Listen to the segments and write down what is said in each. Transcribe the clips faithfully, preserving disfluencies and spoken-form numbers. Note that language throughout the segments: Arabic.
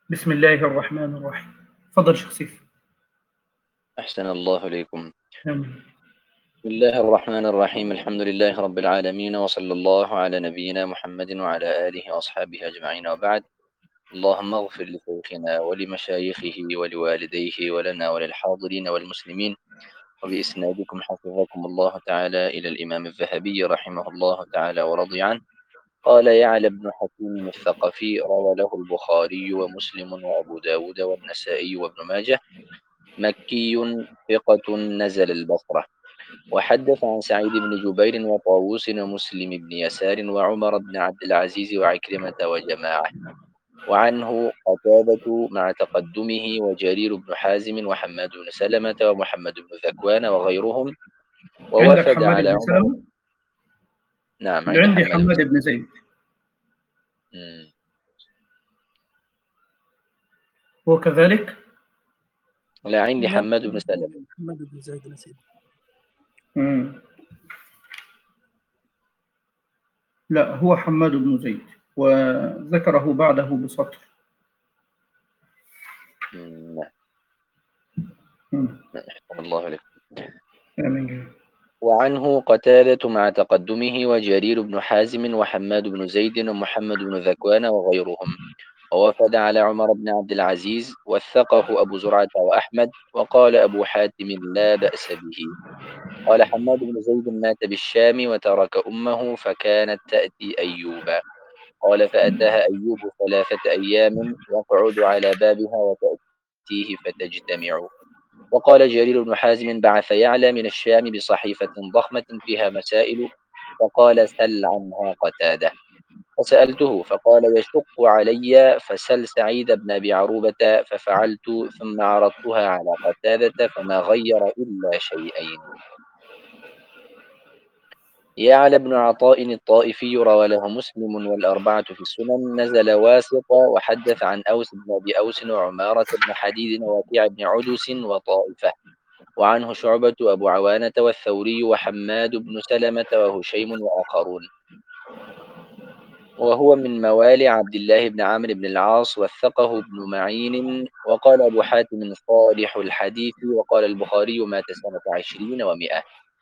بسم الله الرحمن الرحيم. اتفضل شيخ سيف. أحسن الله إليكم. آمين. بسم الله الرحمن الرحيم الحمد لله رب العالمين وصلى الله على نبينا محمد وعلى آله وأصحابه أجمعين وبعد. اللهم اغفر لشيخنا ولمشايخه ولوالديه ولنا وللحاضرين والمسلمين. وبإسنادكم حفظكم الله تعالى إلى الإمام الذهبي رحمه الله تعالى ورضي عنه. قال يعلى بن حكيم الثقفي روى له البخاري ومسلم وأبو داود والنسائي وابن ماجه. مكي ثقة نزل البصرة. وحدث عن سعيد بن جبير وطاووس ومسلم بن يسار وعمر بن عبد العزيز وعكرمة وجماعة. وعنه قتادة مع تقدمه وجرير بن حازم وحماد بن سلمة ومحمد بن ذكوان وغيرهم. عندك ووفد حماد على بن عمر. سلمة؟ نعم اللي عندي عندي حماد بن حماد سلمة. بن زيد. مم. هو كذلك؟ لا عندي لا، حماد بن سلمة. محمد بن زايد نسيب. مم. لا، هو حماد بن زيد وذكره بعده بسطر. مم. مم. أحسن الله عليك. آمين. وعنه قتادة مع تقدمه وجرير بن حازم وحماد بن زيد ومحمد بن ذكوان وغيرهم. ووفد على عمر بن عبد العزيز وثقه أبو زرعة وأحمد. وقال أبو حاتم لا بأس به. قال حماد بن زيد مات بالشام وترك أمه فكانت تأتي أيوبا. قال فأتاها أيوب ثلاثة أيام يقعد على بابها وتأتيه فتجتمع. وقال جرير بن حازم بعث يعلى من الشام بصحيفة ضخمة فيها مسائل. فقال سل عنها قتادة. فسألته فقال يشق علي فسل سعيد بن أبي عروبة ففعلت ثم عرضتها على قتادة فما غير إلا شيئين. يعلى بن عطاء الطائفي روى له مسلم والأربعة في السنن. نزل واسط وحدث عن أوس بن أبي أوس وعمارة بن حديد ووكيع بن عدس وطائفة. وعنه شعبة أبو عوانة والثوري وحماد بن سلمة وهشيم وآخرون. وهو من موالي عبد الله بن عمرو بن العاص وثقه ابن معين. وقال أبو حاتم صالح الحديث. وقال البخاري مات سنة عشرين ومائة.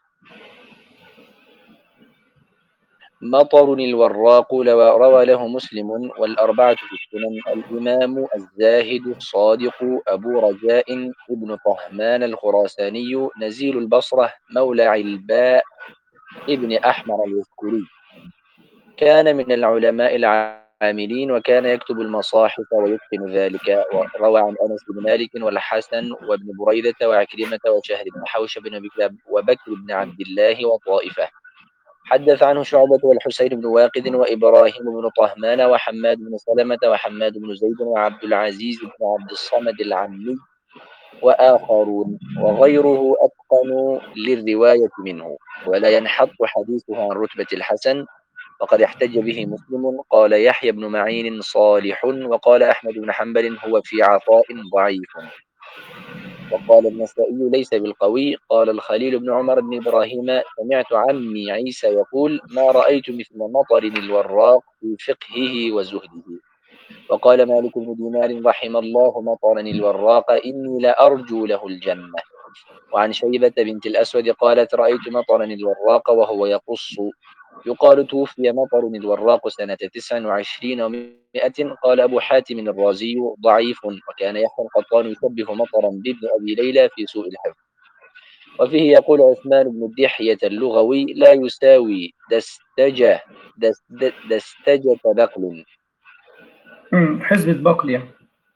مطر الوراق روى له مسلم والأربعة في السنن. الإمام الزاهد الصادق أبو رجاء ابن طهمان الخراساني نزيل البصرة مولى علباء ابن أحمر اليسكري. كان من العلماء العاملين وكان يكتب المصاحف ويتقن ذلك. وروى عن أنس بن مالك والحسن وابن بريدة وعكرمة وشهر بن حوشب وبكر بن عبد الله وطائفة. حدث عنه شعبة والحسين بن واقد وإبراهيم بن طهمان وحماد بن سلمة وحماد بن زيد وعبد العزيز بن عبد الصمد العمي وآخرون. وغيره أتقن للرواية منه ولا ينحط حديثه عن رتبة الحسن. وقد احتج به مسلم. قال يحيى بن معين صالح. وقال أحمد بن حنبل هو في عطاء ضعيف. وقال النسائي ليس بالقوي. قال الخليل بن عمر بن إبراهيم سمعت عمي عيسى يقول ما رأيت مثل مطر الوراق في فقهه وزهده. وقال مالك بن دينار رحم الله مطر الوراق إني لأرجو له الجنة. وعن شيبة بنت الأسود قالت رأيت مطر الوراق وهو يقص. يقال توفي مطر الوراق سنة تسع وعشرين ومائة. قال أبو حاتم الرازي ضعيف. وكان يحيى القطان يشبه مطرا بابن أبي ليلى في سوء الحفظ. وفيه يقول عثمان بن الدحية اللغوي لا يساوي دستجة دست دستجة بقل. مم. حزب بقل يعني.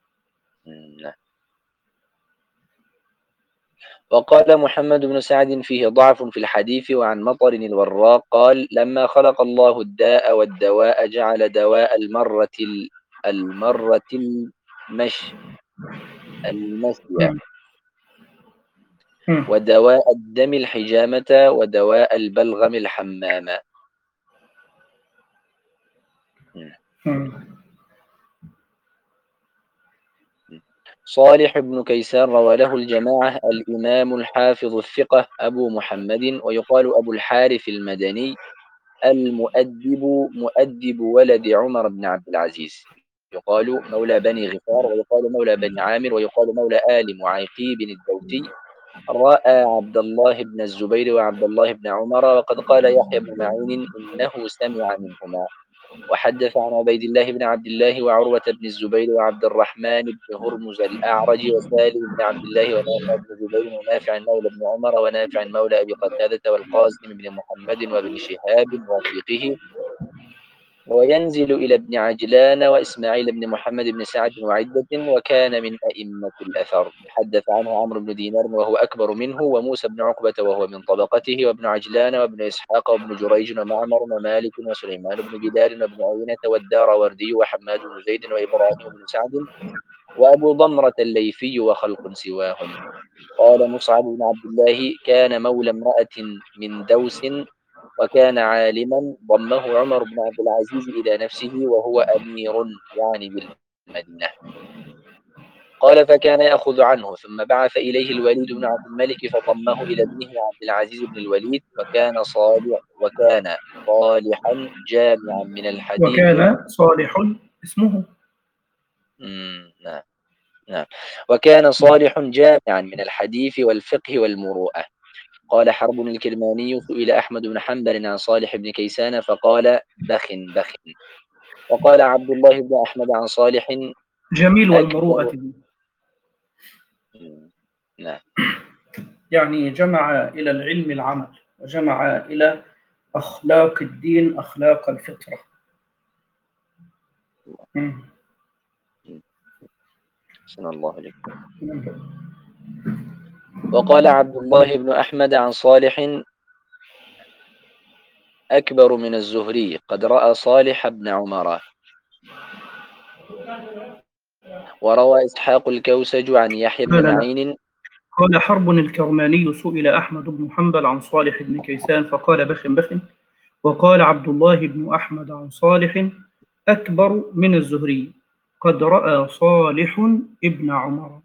وقال محمد بن سعد فيه ضعف في الحديث. وعن مطر الوراق قال لما خلق الله الداء والدواء جعل دواء المرة المرة المش المشية. مم. مم. ودواء الدم الحجامة ودواء البلغم الحمامة. مم. صالح بن كيسان روى له الجماعة. الإمام الحافظ الثقة أبو محمد. ويقال أبو الحارث المدني المؤدب مؤدب ولد عمر بن عبد العزيز. يقال مولى بني غفار، ويقال مولى بني عامر، ويقال مولى آل معيقيب الدوسي، رأى عبد الله بن الزبير وعبد الله بن عمر، وقد قال يحيى بن معين إنه سمع منهما. وحدث عن عبيد الله بن عبد الله وعروة بن الزبير وعبد الرحمن بن هرمز الأعرج وسالم بن عبد الله ونافع بن زبير ونافع مولى بن عمر ونافع مولى أبي قتادة والقاسم بن محمد وابن شهاب رفيقه، وينزل إلى ابن عجلان وإسماعيل بن محمد بن سعد وعدة، وكان من أئمة الأثر. حدث عنه عمرو بن دينار وهو أكبر منه، وموسى بن عقبة وهو من طبقته، وابن عجلان وابن إسحاق وابن جريج ومعمر ومالك وسليمان بن بلال وابن عيينة والدار وردي وحماد بن زيد وإبراهيم بن سعد وأبو ضمرة الليثي وخلق سواهم. قال مصعب بن عبد الله كان مولى امرأة من دوس وكان عالما، ضمه عمر بن عبد العزيز إلى نفسه وهو أمير يعني بالمدينة. قال فكان يأخذ عنه، ثم بعث إليه الوليد بن عبد الملك فضمه إلى ابنه عبد العزيز بن الوليد، وكان صالح وكان صالحا جامعا من الحديث. وكان صالح اسمه. مم، نعم نعم. وكان صالح جامعا من الحديث والفقه والمروءة. قال حرب الكرماني سئل أحمد بن حنبل عن صالح بن كيسان فقال بخ بخ. وقال عبد الله بن أحمد عن صالح جميل أكبر. والمروءة دي. نعم. يعني جمع إلى العلم العمل، وجمع إلى أخلاق الدين أخلاق الفطرة. مم. أحسن الله عليك. وقال عبد الله بن أحمد عن صالح أكبر من الزهري، قد رأى صالح بن عمر. وروى إسحاق الكوسج عن يحيى لا بن لا لا معين. قال حرب الكرماني سئل أحمد بن حنبل عن صالح بن كيسان فقال بخ بخ. وقال عبد الله بن أحمد عن صالح أكبر من الزهري، قد رأى صالح ابن عمر.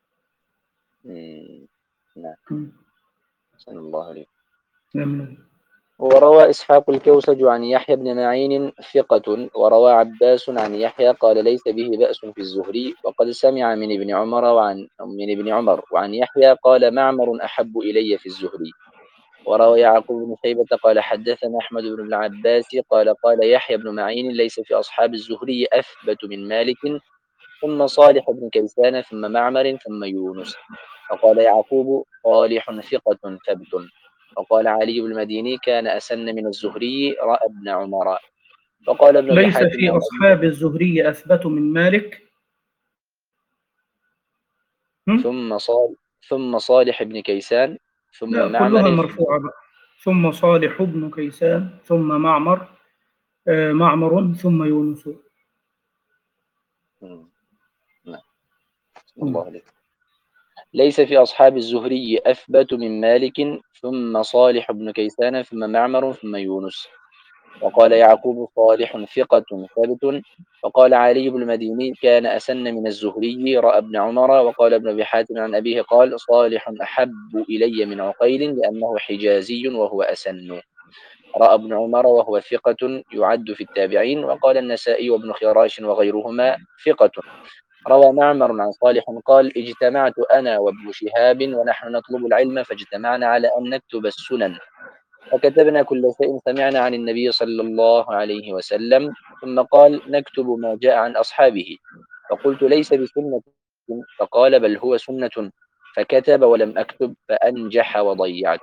نعم. مم. أحسن الله عليك. نعم. وروى إسحاق الكوسج عن يحيى بن معين ثقة. وروى عباس عن يحيى قال ليس به بأس في الزهري، وقد سمع من ابن عمر وعن من ابن عمر وعن يحيى قال معمر أحب إلي في الزهري. وروى يعقوب بن شيبة قال حدثنا أحمد بن العباس قال قال يحيى بن معين ليس في أصحاب الزهري أثبت من مالك، ثم صالح بن كيسان ثم معمر ثم يونس. وقال يعقوب صالح ثقة ثبت. وقال علي بن المديني كان أسن من الزهري رأى ابن عمر. وقال ابن أبي ليس حاتم في عن أبي أصحاب الزهري أثبت من مالك. هم؟ ثم صال ثم صالح بن كيسان ثم لا كلها معمر ثم مرفوعة بقى. ثم صالح بن كيسان ثم معمر آه معمر ثم يونس. نعم. الله عليك. ليس في أصحاب الزهري أثبت من مالك ثم صالح بن كيسان ثم معمر ثم يونس. وقال يعقوب صالح ثقة ثابت. وقال علي بن المديني كان أسن من الزهري رأى ابن عمر. وقال ابن أبي حاتم عن أبيه قال صالح أحب إلي من عقيل لأنه حجازي وهو أسن. رأى ابن عمر وهو ثقة يعد في التابعين. وقال النسائي وابن خراش وغيرهما ثقة. روى معمر عن صالح قال اجتمعت أنا وابن شهاب ونحن نطلب العلم فاجتمعنا على أن نكتب السنن، فكتبنا كل شيء سمعنا عن النبي صلى الله عليه وسلم، ثم قال نكتب ما جاء عن أصحابه. فقلت ليس بسنة، فقال بل هو سنة، فكتب ولم أكتب فأنجح وضيعت.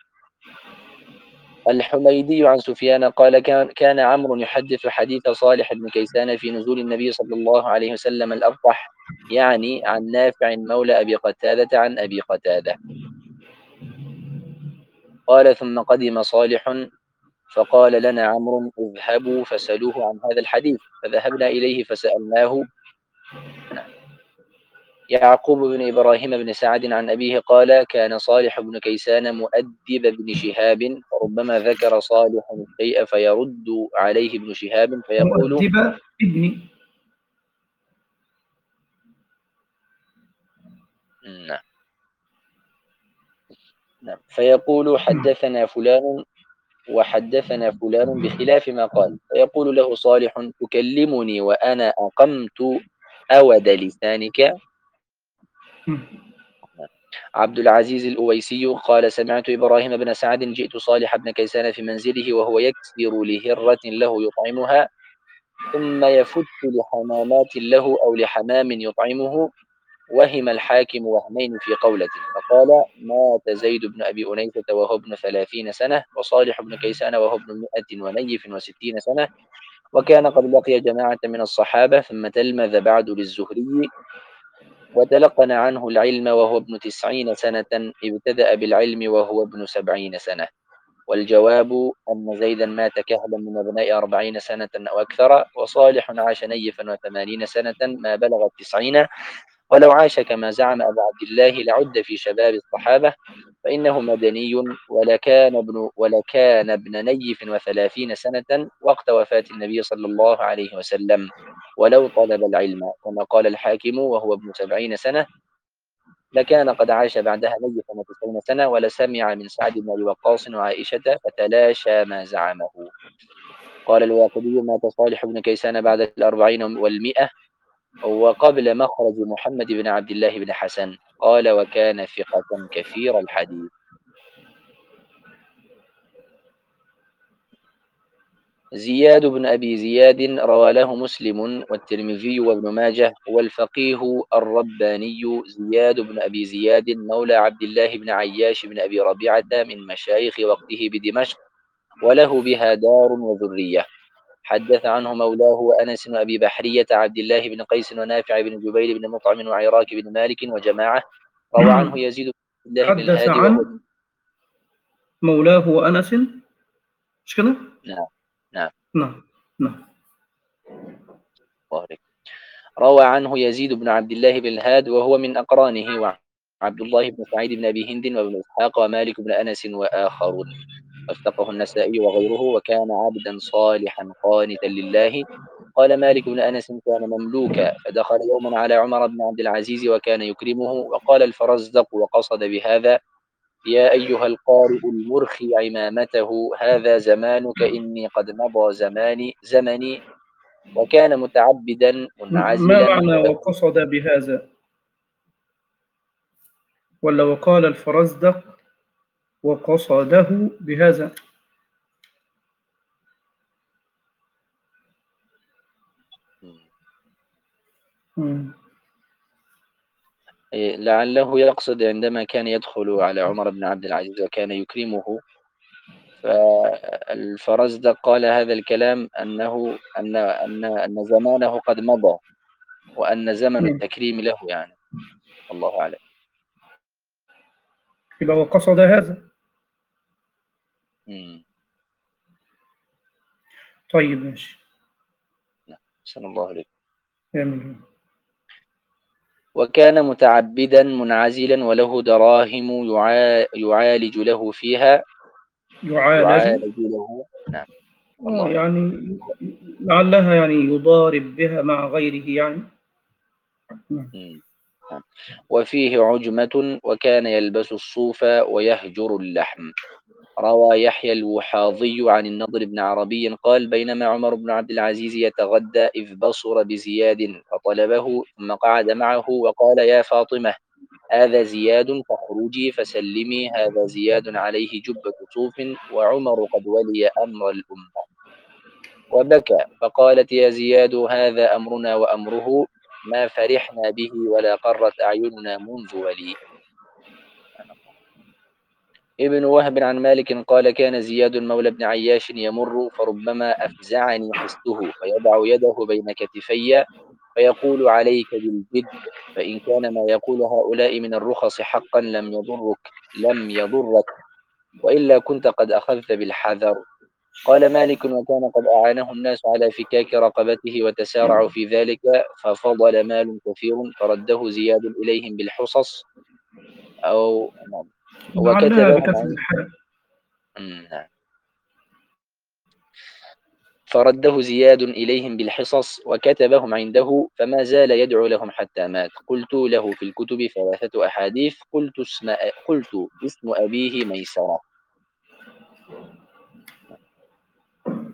الحميدي عن سفيان قال كان, كان عمرو يحدث حديث صالح بن كيسان في نزول النبي صلى الله عليه وسلم الأبطح، يعني عن نافع مولى أبي قتادة عن أبي قتادة. قال ثم قدم صالح فقال لنا عمرو اذهبوا فسألوه عن هذا الحديث، فذهبنا إليه فسألناه. يعقوب بن إبراهيم بن سعد عن أبيه قال كان صالح بن كيسان مؤدب بن شهاب، فربما ذكر صالح الشيء فيرد عليه ابن شهاب فيقول مؤدب ابني. نعم فيقول حدثنا فلان وحدثنا فلان بخلاف ما قال، فيقول له صالح: تكلمني وأنا أقمت أود لسانك. عبد العزيز الأويسي قال: سمعت إبراهيم بن سعد: جئت صالح بن كيسان في منزله وهو يكسر لهرة له يطعمها، ثم يفت لحمامات له أو لحمام يطعمه. وهم الحاكم وهمين في قولة، فقال: مات زيد بن أبي أنيسة وهو ابن ثلاثين سنة، وصالح بن كيسان وهو ابن مئة ونيف وستين سنة، وكان قد لقي جماعة من الصحابة، ثم تلمذ بعد للزهري وتلقن عنه العلم وهو ابن تسعين سنة، ابتدأ بالعلم وهو ابن سبعين سنة. والجواب أن زيدا مات كهلا من أبناء أربعين سنة أو أكثر، وصالح عاش نيفا وثمانين سنة ما بلغ التسعين. ولو عاش كما زعم أبو عبد الله لعد في شباب الصحابة، فإنه مدني، ولكان ابن ولكان ابن نيف وثلاثين سنة وقت وفاة النبي صلى الله عليه وسلم، ولو طلب العلم كما قال الحاكم وهو ابن سبعين سنة، لكان قد عاش بعدها نيفا وتسعين سنة، ولسمع من سعد بن أبي وقاص وعائشة، فتلاشى ما زعمه. قال الواقدي: مات صالح بن كيسان بعد الأربعين والمئة، وقبل مخرج محمد بن عبد الله بن حسن. قال: وكان ثقة كثير الحديث. زياد بن أبي زياد روى له مسلم والترمذي وابن ماجه. والفقيه الرباني زياد بن أبي زياد مولى عبد الله بن عياش بن أبي ربيعة من مشايخ وقته بدمشق، وله بها دار وذرية. حدث عنه مولاه أنس وأبي بحرية عبد الله بن قيس ونافع بن جبير بن مطعم وعراك بن مالك وجماعة. روى عنه يزيد بن الله بن حدث الهادي وهو عن مولاه وأنس، مش كده؟ نعم نعم نعم نعم. ظهرك. روى عنه يزيد بن عبد الله بن الهاد وهو من أقرانه، وعبد الله بن سعيد بن أبي هند وابن إسحاق ومالك بن أنس وآخرون. وثقه النسائي وغيره، وكان عبدا صالحا قانتا لله. قال مالك بن أنس: كان مملوكا، فدخل يوما على عمر بن عبد العزيز وكان يكرمه، وقال الفرزدق وقصد بهذا: يا أيها القارئ المرخي عمامته، هذا زمانك، إني قد مضى زماني زمني. وكان متعبدا ما منعزلا معنى وله. وقصد بهذا؟ ولا وقال الفرزدق وقصده بهذا؟ مم. لعله يقصد عندما كان يدخل على عمر بن عبد العزيز وكان يكرمه، فالفرزدق قال هذا الكلام أنه أن أن أن زمانه قد مضى، وأن زمن مم. التكريم له يعني. الله أعلم. يبقى وقصد هذا. مم. طيب ماشي. نعم. أحسن الله عليك. جميل. وكان متعبدا منعزلا وله دراهم يعا- يعالج له فيها يعالج. يعالج له. نعم. آه الله أعلم. يعني لعلها يعني يضارب بها مع غيره يعني. نعم. مم. نعم. وفيه عجمة، وكان يلبس الصوف ويهجر اللحم. روى يحيى الوحاضي عن النضر بن عربي قال: بينما عمر بن عبد العزيز يتغدى إذ بصر بزياد فطلبه، ثم قعد معه وقال: يا فاطمة، هذا زياد، فاخرجي فسلمي، هذا زياد عليه جبة صوف، وعمر قد ولي أمر الأمة. وبكى، فقالت: يا زياد، هذا أمرنا وأمره، ما فرحنا به ولا قرت أعيننا منذ ولي. ابن وهب عن مالك قال: كان زياد مولى بن عياش يمر، فربما أفزعني حسه، فيضع يده بين كتفي فيقول: عليك بالجد، فإن كان ما يقول هؤلاء من الرخص حقا لم يضرك لم يضرك، وإلا كنت قد أخذت بالحذر. قال مالك: وكان قد أعانه الناس على فكاك رقبته وتسارعوا في ذلك، ففضل مال كثير، فرده زياد إليهم بالحصص أو نعم، لعلها وكتبهم بكسر عن الحاء. مم، نعم. فرده زياد إليهم بالحصص وكتبهم عنده، فما زال يدعو لهم حتى مات. قلت له في الكتب ثلاثة أحاديث، قلت اسم, قلت اسم أبيه ميسرة.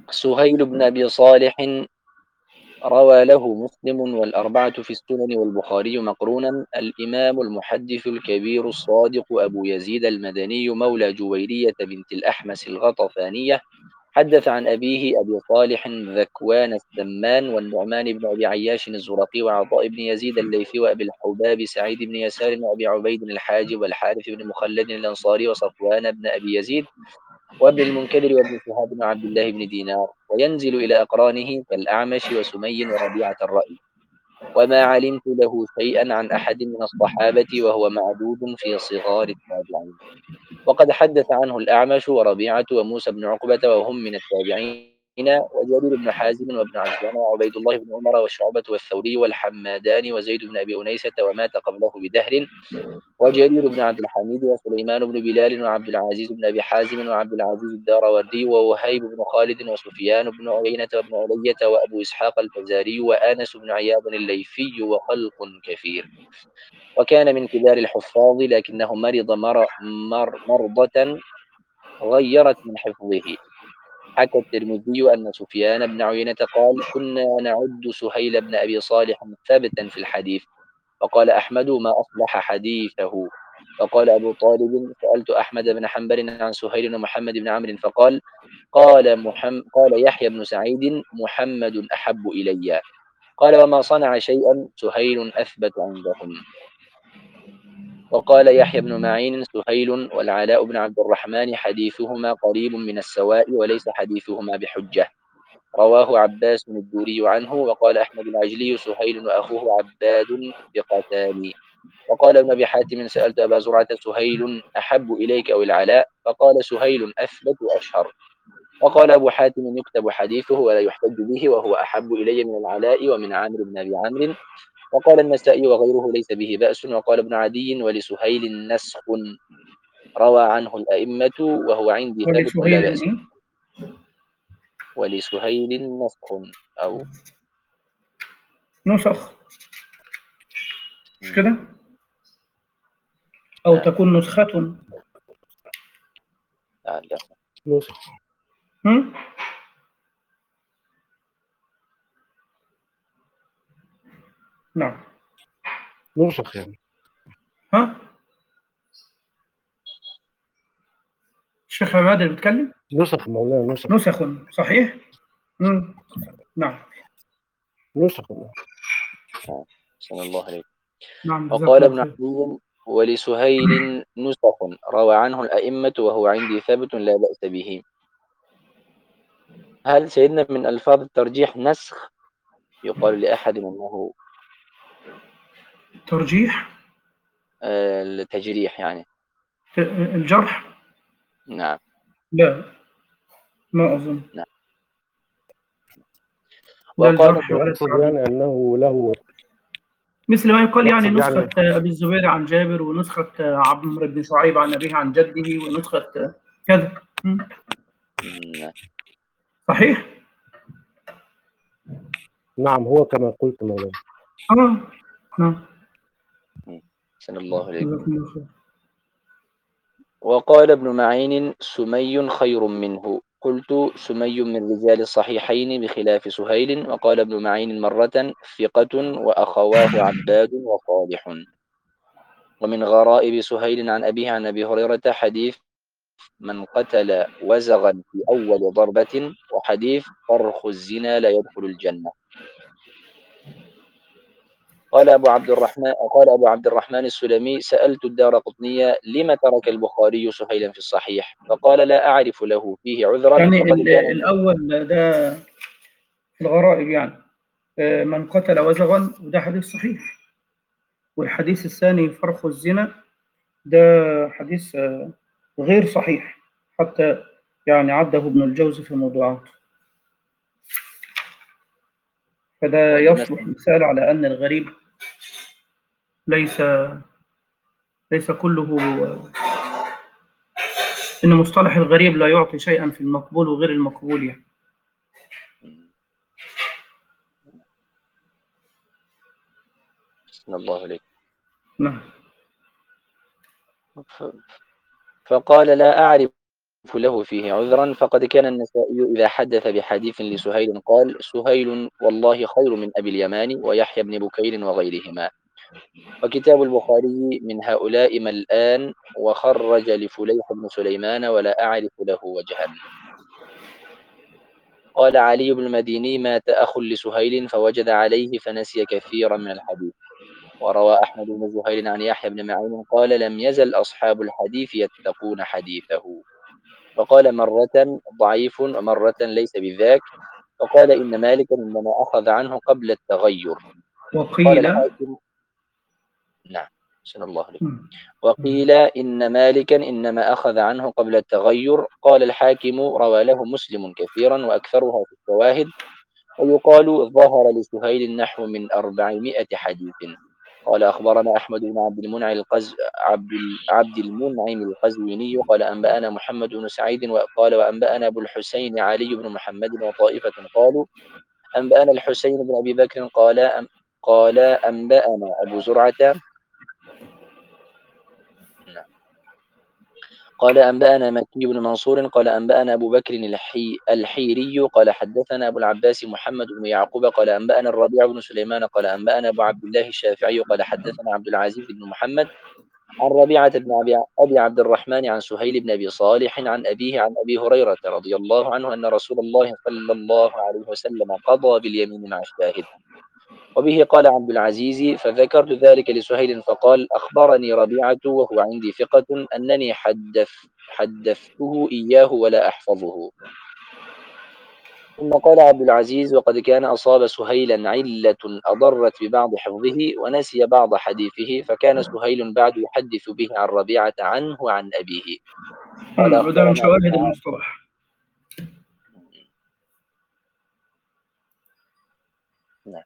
سهيل بن أبي صالح روى له مسلم والأربعة في السنن والبخاري مقرونا. الإمام المحدث الكبير الصادق أبو يزيد المدني مولى جويرية بنت الأحمس الغطفانية حدث عن أبيه أبي صالح ذكوان السمان والنعمان بن أبي عياش الزرقي وعطاء بن يزيد الليثي وأبي الحباب سعيد بن يسار وأبي عبيد الحاجب والحارث بن مخلد الأنصاري وصفوان بن أبي يزيد وابن المنكدر وابن شهاب بن عبد الله بن دينار، وينزل إلى أقرانه كالأعمش وسمي وربيعة الرأي. وما علمت له شيئا عن أحد من الصحابة وهو معدود في صغار التابعين. وقد حدث عنه الأعمش وربيعة وموسى بن عقبة وهم من التابعين، وجرير بن حازم وابن عجلان وعبيد الله بن عمر والشعبة والثوري والحمادان وزيد بن أبي أنيسة ومات قبله بدهر، وجرير بن عبد الحميد وسليمان بن بلال وعبد العزيز بن أبي حازم وعبد العزيز الداروردي ووهيب بن خالد وسفيان بن عيينة وابن علية وأبو إسحاق الفزاري وآنس بن عياض الليثي وخلق كثير. وكان من كبار الحفاظ لكنه مرض مر مر مرضة غيرت من حفظه. حكى الترمذي أن سفيان بن عيينة قال: كنا نعد سهيل بن أبي صالح ثابتا في الحديث. فقال أحمد: ما أصلح حديثه. فقال أبو طالب: سألت أحمد بن حنبل عن سهيل ومحمد بن عمرو فقال: قال, محمد قال يحيى بن سعيد: محمد أحب إلي. قال: وما صنع شيئا سهيل أثبت عندهم. وقال يحيى بن معين: سهيل والعلاء بن عبد الرحمن حديثهما قريب من السواء وليس حديثهما بحجة. رواه عباس الدوري عنه. وقال أحمد العجلي: سهيل وأخوه عباد ثقتان. وقال ابن أبي حاتم: سألت أبا زرعة: سهيل أحب إليك أو العلاء؟ فقال: سهيل أثبت وأشهر. وقال أبو حاتم: يكتب حديثه ولا يحتج به وهو أحب إلي من العلاء ومن عامر بن أبي عمرو. وقال النسائي وغيره: ليس به بأس. وقال ابن عدي: ولسهيل نسخ روى عنه الأئمة وهو عندي ثابت لا بأس. ولسهيل ولسهيل نسخ أو نسخ، مش مم. كده؟ أو نعم تكون نسخة. لعله. نسخ. هم؟ نعم. نسخ يعني. ها؟ الشيخ عماد اللي بيتكلم؟ نسخ مولانا، نسخ. نسخ صحيح؟ مم. نعم. نسخ. صلى الله عليه. نعم، جزاك وقال الله ابن خير. عدي: ولسهيل نسخ روى عنه الأئمة وهو عندي ثابت لا بأس به. هل سيدنا من ألفاظ الترجيح نسخ يقال لأحد أنه ترجيح آه، التجريح يعني؟ الجرح؟ نعم لا، ما أظن. نعم. لا وقال الجرح ولا يقصد التعديل، يعني أنه له، مثل ما يقال يعني يقصد نسخة يعني أبي الزبير عن جابر، ونسخة عمرو بن شعيب عن أبيه عن جده، ونسخة كذا. مم. نعم. صحيح؟ نعم هو كما قلت مولانا. آه نعم. سن الله عليك. جزاكم الله خير. وقال ابن معين: سمي خير منه. قلت: سمي من رجال الصحيحين بخلاف سهيل. وقال ابن معين مرة: ثقة وأخواه عباد وصالح. ومن غرائب سهيل عن أبيه عن أبي هريرة حديث: من قتل وزغا في أول ضربة، وحديث: فرخ الزنا لا يدخل الجنة. قال أبو عبد الرحمن قال أبو عبد الرحمن السلمي: سألت الدارقطني: لم ترك البخاري سهيلا في الصحيح؟ فقال: لا أعرف له فيه عذرا يعني وقد ال- كان من الأول ده في الغرائب يعني، آه، من قتل وزغا، وده حديث صحيح. والحديث الثاني فرخ الزنا، ده حديث آه، غير صحيح، حتى يعني عده ابن الجوزي في موضوعات. فده ولما يصلح مثال على أن الغريب ليس ليس كله، إن مصطلح الغريب لا يعطي شيئا في المقبول وغير المقبول يعني. بسم الله عليك. نعم. ف- فقال: لا أعرف له فيه عذرا، فقد كان النسائي إذا حدث بحديث لسهيل قال: سهيل والله خير من أبي اليمان ويحيى بن بكير وغيرهما. وكتاب البخاري من هؤلاء ملآن، وخرج لفليح بن سليمان ولا أعرف له وجها. قال علي بن المديني: مات أخ لسهيل فوجد عليه فنسي كثيرا من الحديث. وروى أحمد بن زهير عن يحيى بن معين قال: لم يزل أصحاب الحديث يتقون حديثه. وقال مرة ضعيف ومرة ليس بذاك. وقال إن مالكا إنما أخذ عنه قبل التغير. قال وقيل الحاكم: نعم، سن الله عليه. مم. وقيل إن مالكا إنما أخذ عنه قبل التغير. قال الحاكم: روى له مسلم كثيرا وأكثرها في الشواهد. ويقال ظهر لسهيل نحو من أربعمائة حديث. قال أخبرنا أحمد بن عبد المنعم القز عبد ال- عبد المنعم القزويني قال أنبأنا محمد بن سعيد وقال وأنبأنا أبو الحسين علي بن محمد وطائفة قالوا أنبأنا الحسين بن أبي بكر قال أم قال أنبأنا أبو زرعة نعم. قال أنبأنا مكي بن منصور قال أنبأنا أبو بكر الحي الحيري قال حدثنا أبو العباس محمد بن يعقوب قال أنبأنا الربيع بن سليمان قال أنبأنا أبو عبد الله الشافعي قال حدثنا عبد العزيز بن محمد عن ربيعة بن أبي أبي عبد الرحمن عن سهيل بن أبي صالح عن أبيه عن أبي هريرة رضي الله عنه أن رسول الله صلى الله عليه وسلم قضى باليمين مع الشاهد. وبه قال عبد العزيز: فذكرت ذلك لسهيل فقال: أخبرني ربيعة وهو عندي ثقة أنني حدث حدثته إياه ولا أحفظه. ثم قال عبد العزيز: وقد كان أصاب سهيلا علة أضرت ببعض حفظه ونسي بعض حديثه، فكان سهيل بعد يحدث به عن ربيعة عنه عن أبيه. قال مم. وده من أخبرنا أبو شواهد المعالي المصطلح. نعم.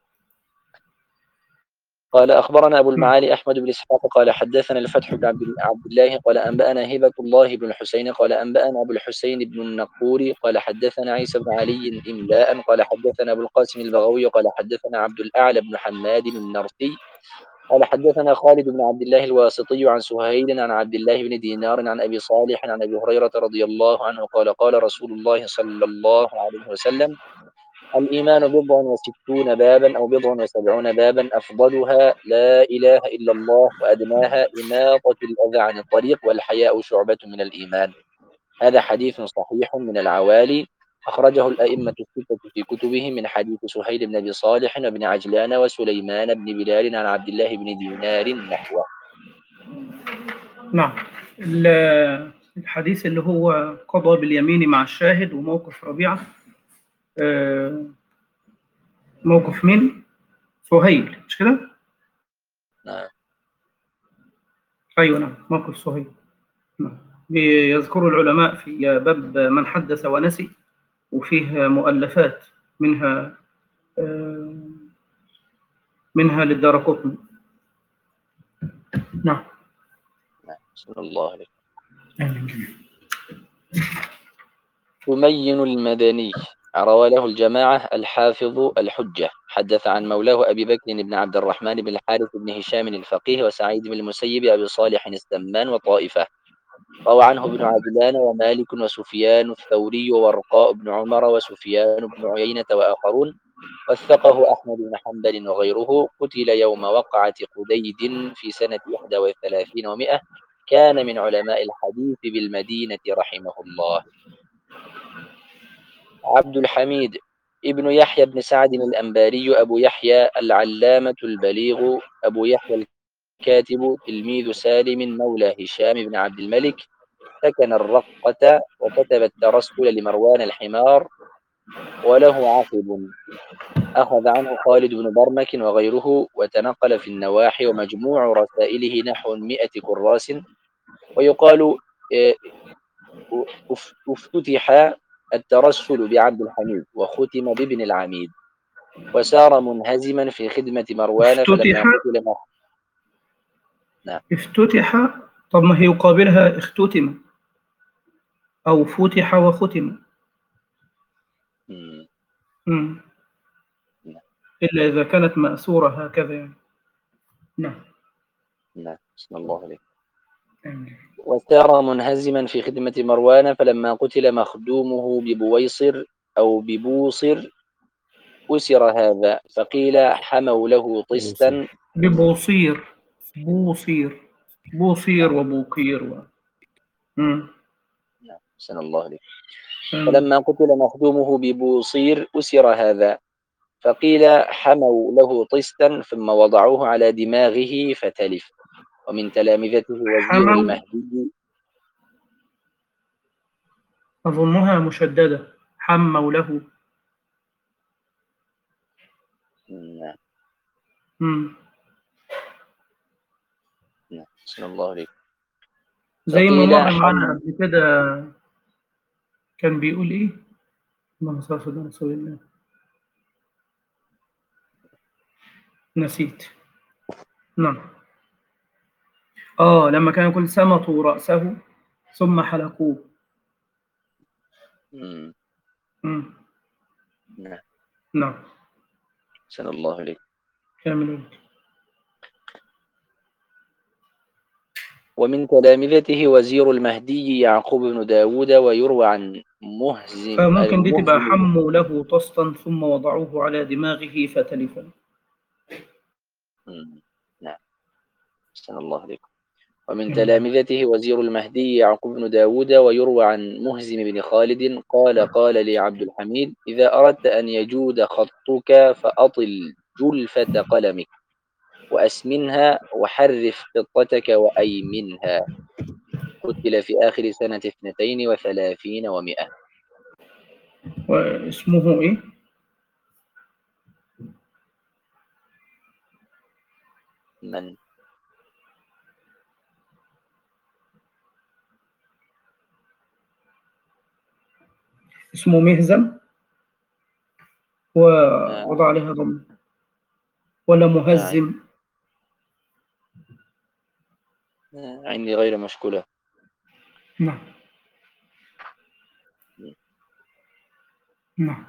قال أخبرنا أبو مم. المعالي أحمد بن إسحاق قال حدثنا الفتح بن عبد عبد الله قال أنبأنا هبة الله بن الحسين قال أنبأنا أبو الحسين بن النقور قال حدثنا عيسى بن علي إملاء قال حدثنا أبو القاسم البغوي قال حدثنا عبد الأعلى بن حماد النرسي قال حدثنا خالد بن عبد الله الواسطي عن سهيل عن عبد الله بن دينار عن أبي صالح عن أبي هريرة رضي الله عنه قال قال رسول الله صلى الله عليه وسلم: الإيمان بضع وستون بابا أو بضع وسبعون بابا أفضلها لا إله إلا الله وأدناها إماطة الأذى عن الطريق والحياء شعبة من الإيمان. هذا حديث صحيح من العوالي أخرجه الأئمة الستة في كتبهم من حديث سهيل بن أبي صالح وابن عجلان وسليمان بن بلال عن عبد الله بن دينار نحوه. نعم. ال- الحديث اللي هو قضى باليمين مع الشاهد وموقف ربيعة، آه، موقف مين؟ سهيل، مش كده؟ نعم. أيوة نعم، موقف سهيل. نعم. بيذكر العلماء في باب من حدث ونسي، وفيه مؤلفات منها آه، منها للدارقطني. نعم. نعم. بسم الله عليك. آمين. تمين المدني روى له الجماعة. الحافظ الحجة حدث عن مولاه أبي بكر بن عبد الرحمن بن الحارث بن هشام الفقيه وسعيد بن المسيب أبي صالح السمان وطائفة. روى عنه ابن عجلان ومالك وسفيان الثوري وورقاء بن عمر وسفيان بن عيينة وآخرون. وثقه أحمد بن حنبل وغيره. قتل يوم وقعة قديد في سنة إحدى وثلاثين ومائة. كان من علماء الحديث بالمدينة رحمه الله. عبد الحميد ابن يحيى بن سعد الأنباري أبو يحيى العلامة البليغ أبو يحيى الكاتب تلميذ سالم مولى هشام بن عبد الملك. سكن الرقة وكتب الترسل لمروان الحمار وله عقب. أخذ عنه خالد بن برمك وغيره وتنقل في النواحي ومجموع رسائله نحو مئة كراس. ويقال آه، اف- افتتح الترسل بعبد الحميد وختم بابن العميد. وسار منهزما في خدمة مروان فلما افتتح قتل مح... نعم. افتتح طب ما هي يقابلها اختتم أو فتح وختم. مم. مم. نعم. إلا إذا كانت مأثورة هكذا يعني. نعم. نعم. بسم الله عليك. وسار منهزما في خدمة مروان، فلما قتل مخدومه ببويصر أو ببوصر أسر هذا، فقيل حموا له بوصير. طستا. ببوصير بوصير بوصير نعم وبوقير و... مم. نعم أحسن الله عليك. مم. فلما قتل مخدومه ببوصير أسر هذا، فقيل حموا له طستا ثم وضعوه على دماغه فتلف. ومن تلامذته وزير حموا المهدي. أظنها مشددة، حموا له. نعم مم. نعم أحسن الله عليك. زي ما فقيل مر معانا حم قبل كده، كان بيقول إيه؟ اللهم صل على رسول الله، نسيت. نعم. آه لما كان يقول سمطوا رأسه ثم حلقوه. مم. مم. نعم نعم. أحسن الله عليك. كامل. ومن تلامذته وزير المهدي يعقوب بن داود، ويروى عن مهزم فممكن دي تبقى مهزم حموا له طسطا ثم وضعوه على دماغه فتلف. مم. نعم أحسن الله عليك. ومن كامل. تلامذته وزير المهدي يعقوب بن داود، ويروى عن مهزم بن خالد قال قال لي عبد الحميد: إذا أردت أن يجود خطك فأطل جلفة قلمك وأسمنها وحرف خطتك وأيمنها. قتل في آخر سنة اثنتين وثلاثين ومئة. واسمه إيه؟ من اسمه مهزم ووضع آه عليها ضم، ولا آه مهزم؟ آه عندي غير مشكلة. نعم. نعم.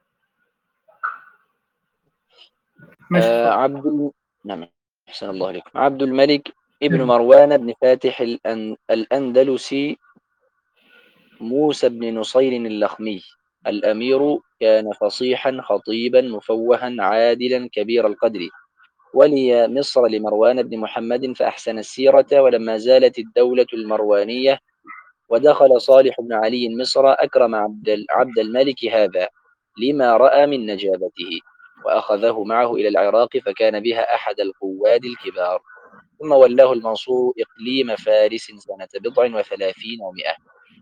ماشي آه اتفضل. عبد ال... نعم أحسن الله عليكم. عبد الملك ابن نعم. مروان بن فاتح الأن... الأندلسي موسى بن نصير اللخمي الأمير، كان فصيحا خطيبا مفوها عادلا كبير القدر، ولي مصر لمروان بن محمد فأحسن السيرة. ولما زالت الدولة المروانية ودخل صالح بن علي مصر، أكرم عبد عبد الملك هذا لما رأى من نجابته، وأخذه معه إلى العراق، فكان بها أحد القواد الكبار. ثم ولاه المنصور إقليم فارس سنة بضع وثلاثين ومئة.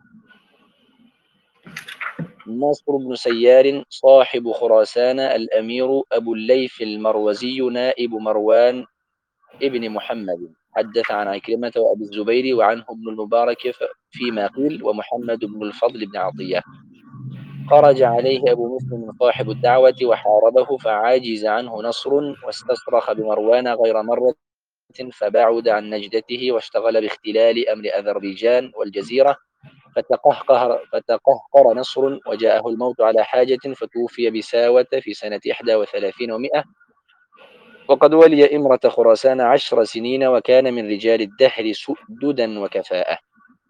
نصر بن سيار صاحب خراسان الأمير أبو الليث المروزي نائب مروان ابن محمد حدث عن عكرمة وأبي الزبير وعنه ابن المبارك فيما قيل، ومحمد بن الفضل بن عطية. خرج عليه أبو مسلم صاحب الدعوة وحاربه فعاجز عنه نصر، واستصرخ بمروان غير مرة، فبعد عن نجدته واشتغل باختلال أمر أذربيجان والجزيرة، فتقهقر, فتقهقر نصر وجاءه الموت على حاجة، فتوفي بساوة في سنة إحدى وثلاثين ومئة. وقد ولي إمرة خراسان عشر سنين، وكان من رجال الدهر سؤددا وكفاءة.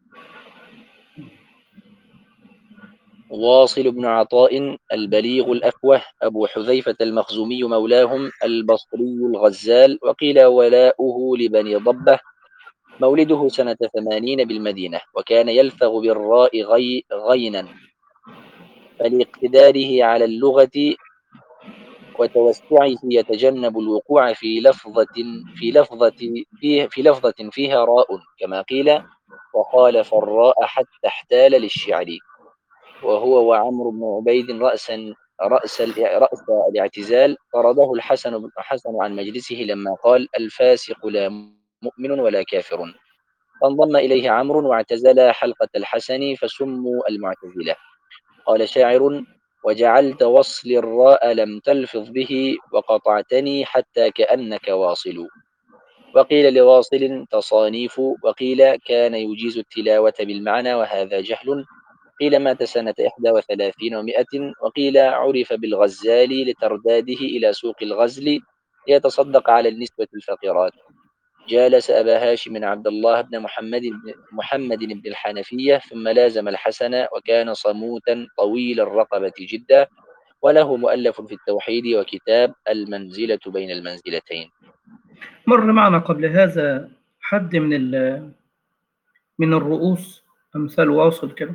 واصل بن عطاء البليغ الأفوه أبو حذيفة المخزومي مولاهم البصري الغزال، وقيل ولاؤه لبني ضبة. مولده سنة ثمانين بالمدينة، وكان يلفظ بالراء غي غينا، فلاقتداره على اللغة وتوسعه يتجنب الوقوع في لفظة في لفظة فيه في لفظة فيها راء، كما قيل وخالف الراء حتى احتال للشعر. وهو وعمرو بن عبيد رأسا رأس رأس الاعتزال، طرده الحسن بن حسن عن مجلسه لما قال: الفاسق لا مؤمن ولا كافر. فانضم إليه عمرو واعتزل حلقة الحسن فسموا المعتزلة. قال شاعر: وجعلت وصل الراء لم تلفظ به، وقطعتني حتى كأنك واصل. وقيل لواصل تصانيف، وقيل كان يجيز التلاوة بالمعنى، وهذا جهل. قيل مات سنة إحدى وثلاثين ومئة، وقيل عرف بالغزال لترداده إلى سوق الغزل ليتصدق على النسوة الفقيرات. جالس أبا هاشم عبد الله بن محمد بن محمد بن الحنفية ثم لازم الحسن، وكان صموتا طويل الرقبة جدا، وله مؤلف في التوحيد وكتاب المنزلة بين المنزلتين. مر معنا قبل هذا حد من ال- من الرؤوس أمثال واصل كده،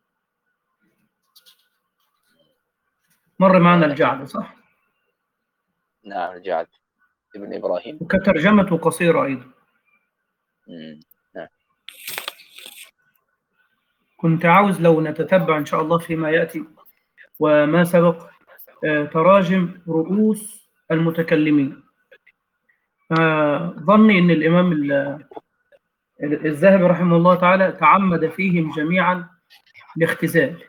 مر معنا لا أكيد. الجعد صح؟ نعم الجعد ابن إبراهيم. وكترجمته قصيرة أيضا. مم. نعم. كنت عاوز لو نتتبع إن شاء الله فيما يأتي وما سبق آه، تراجم رؤوس المتكلمين. آه، ظني أن الإمام ال- الذهبي رحمه الله تعالى تعمد فيهم جميعا الاختزال،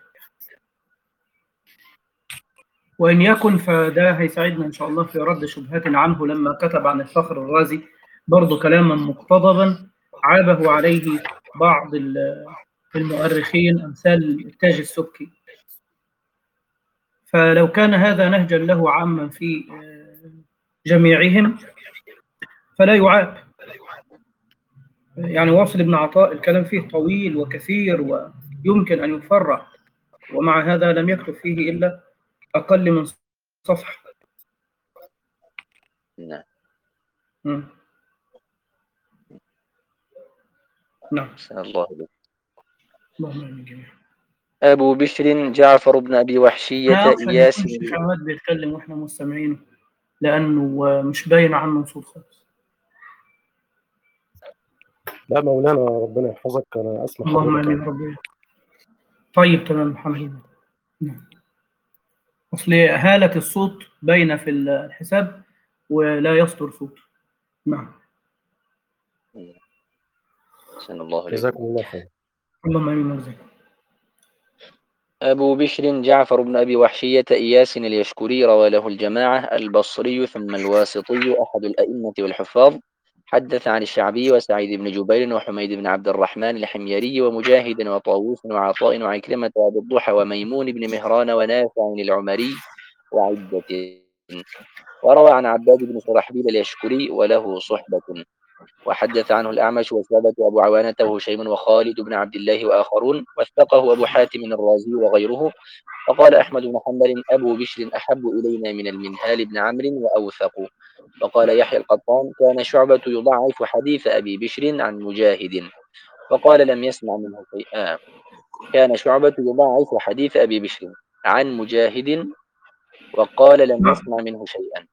وإن يكن فده هيساعدنا إن شاء الله في رد شبهات عنه لما كتب عن الفخر الرازي برضو كلاما مقتضبا عابه عليه بعض ال- المؤرخين أمثال التاج السبكي. فلو كان هذا نهجا له عاما في آه، جميعهم فلا يعاب. يعني واصل بن عطاء الكلام فيه طويل وكثير ويمكن أن يفرع، ومع هذا لم يكتب فيه إلا أقل من صفحة. نعم. مم. نعم. أحسن الله بك. اللهم آمين جميعا. أبو بشر جعفر بن أبي وحشية أنا أخشى أن إياس. يكون الشيخ عماد بيتكلم وإحنا مستمعينه، لأنه مش باين عنه صوت خالص. لا مولانا ربنا يحفظك، انا اسمع اللهم حضرتك آمين يعني. ربي. طيب تمام الحمد لله. نعم. أصل هالة الصوت باينة في الحساب ولا يصدر صوت. نعم. أحسن الله لك. جزاكم الله خير. اللهم آمين وجزاك. أبو بشر جعفر بن أبي وحشية إياس اليشكري روى له الجماعة، البصري ثم الواسطي، أحد الأئمة والحفاظ. حدث عن الشعبي وسعيد بن جبير وحميد بن عبد الرحمن الحميري ومجاهد وطاووس وعطاء وعكرمة وأبي الضحى وميمون بن مهران ونافع العمري وعدة. وروى عن عباد بن شرحبيل اليشكري وله صحبة. وحدث عنه الأعمش وثابت وأبو عوانة وهشيم وخالد بن عبد الله وآخرون، وثقه أبو حاتم الرازي وغيره. فقال أحمد بن حنبل: أبو بشر أحب إلينا من المنهال بن عمرو وأوثق. وقال يحيى القطان: كان شعبة يضعف حديث أبي بشر عن مجاهد. فقال لم يسمع منه شيئا. كان شعبة يضعف حديث أبي بشر عن مجاهد، وقال لم نعم. يسمع منه شيئا.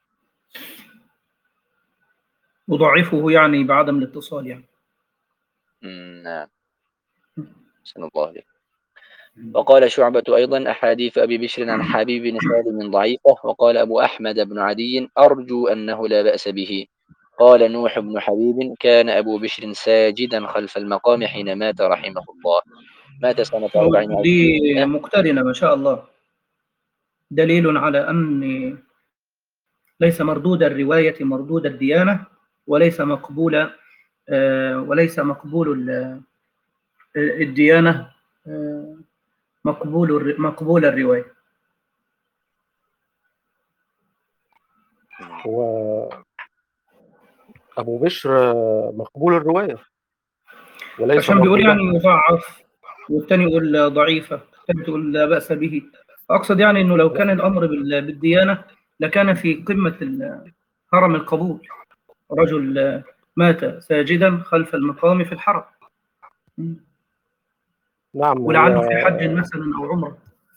أضعفه يعني بعدم الاتصال يعني. نعم. أحسن الله عليك. وقال شعبة أيضا: أحاديث أبي بشر عن حبيب بن سالم ضعيفة. وقال أبو أحمد بن عدي: أرجو أنه لا بأس به. قال نوح بن حبيب: كان أبو بشر ساجدا خلف المقام حين مات رحمه الله. مات سنة أربع دي وعشرين ومئة. مقترنة ما شاء الله، دليل على أن ليس مردود الرواية مردود الديانة، وليس مقبول آه، وليس مقبول الديانة آه، مقبول مقبول الرواية. هو أبو بشر مقبول الرواية وليس عشان بيقول مردودة. يعني يضعف، والتاني يقول ضعيفة، التاني تقول لا بأس به. أقصد يعني أنه لو كان الأمر بال- بالديانة لكان في قمة ال- هرم القبول. رجل مات ساجدا خلف المقام في الحرم، نعم هو ولعله في حج مثلا أو عمرة.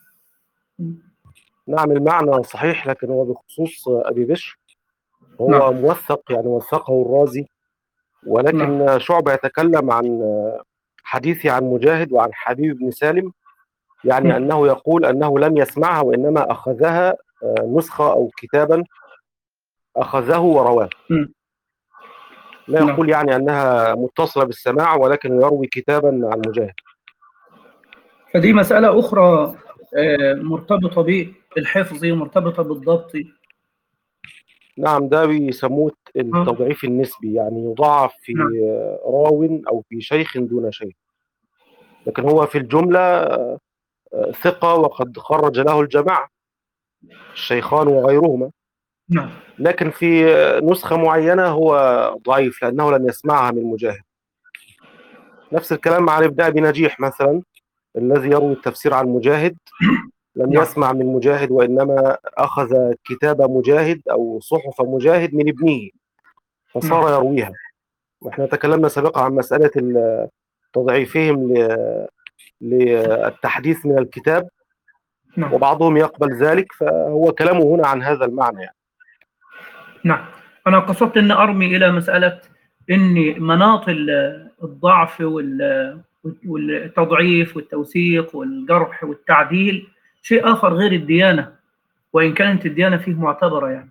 نعم المعنى صحيح، لكن هو بخصوص أبي بشر هو نعم. موثق، يعني وثقه الرازي. نعم. ولكن شعبة يتكلم عن حديثي عن مجاهد وعن حبيب بن سالم، يعني نعم. أنه يقول أنه لم يسمعها وإنما أخذها نسخة أو كتابا أخذه ورواه. لا نعم. يقول يعني أنها متصلة بالسماع، ولكن يروي كتابا عن مجاهد. فدي مسألة أخرى آه، مرتبطة بالحفظ ومرتبطة بالضبط. نعم ده بيسموه آه. التضعيف النسبي، يعني يضاعف في نعم. راو أو في شيخ دون شيخ، لكن هو في الجملة ثقة وقد خرج له الجماعة الشيخان وغيرهما. نعم. لكن في نسخة معينة هو ضعيف لأنه لم يسمعها من مجاهد. نفس الكلام عن ابن أبي نجيح مثلا الذي يروي التفسير عن مجاهد، لم نعم. يسمع من مجاهد وإنما أخذ كتاب مجاهد أو صحف مجاهد من ابنه فصار نعم. يرويها. وإحنا تكلمنا سابقا عن مسألة ال- تضعيفهم ل- للتحديث من الكتاب، نعم. وبعضهم يقبل ذلك، فهو كلامه هنا عن هذا المعنى يعني. نعم. أنا قصدت أن أرمي إلى مسألة أن مناط ال- الضعف وال- والتضعيف والتوثيق والجرح والتعديل شيء آخر غير الديانة، وإن كانت الديانة فيه معتبرة يعني.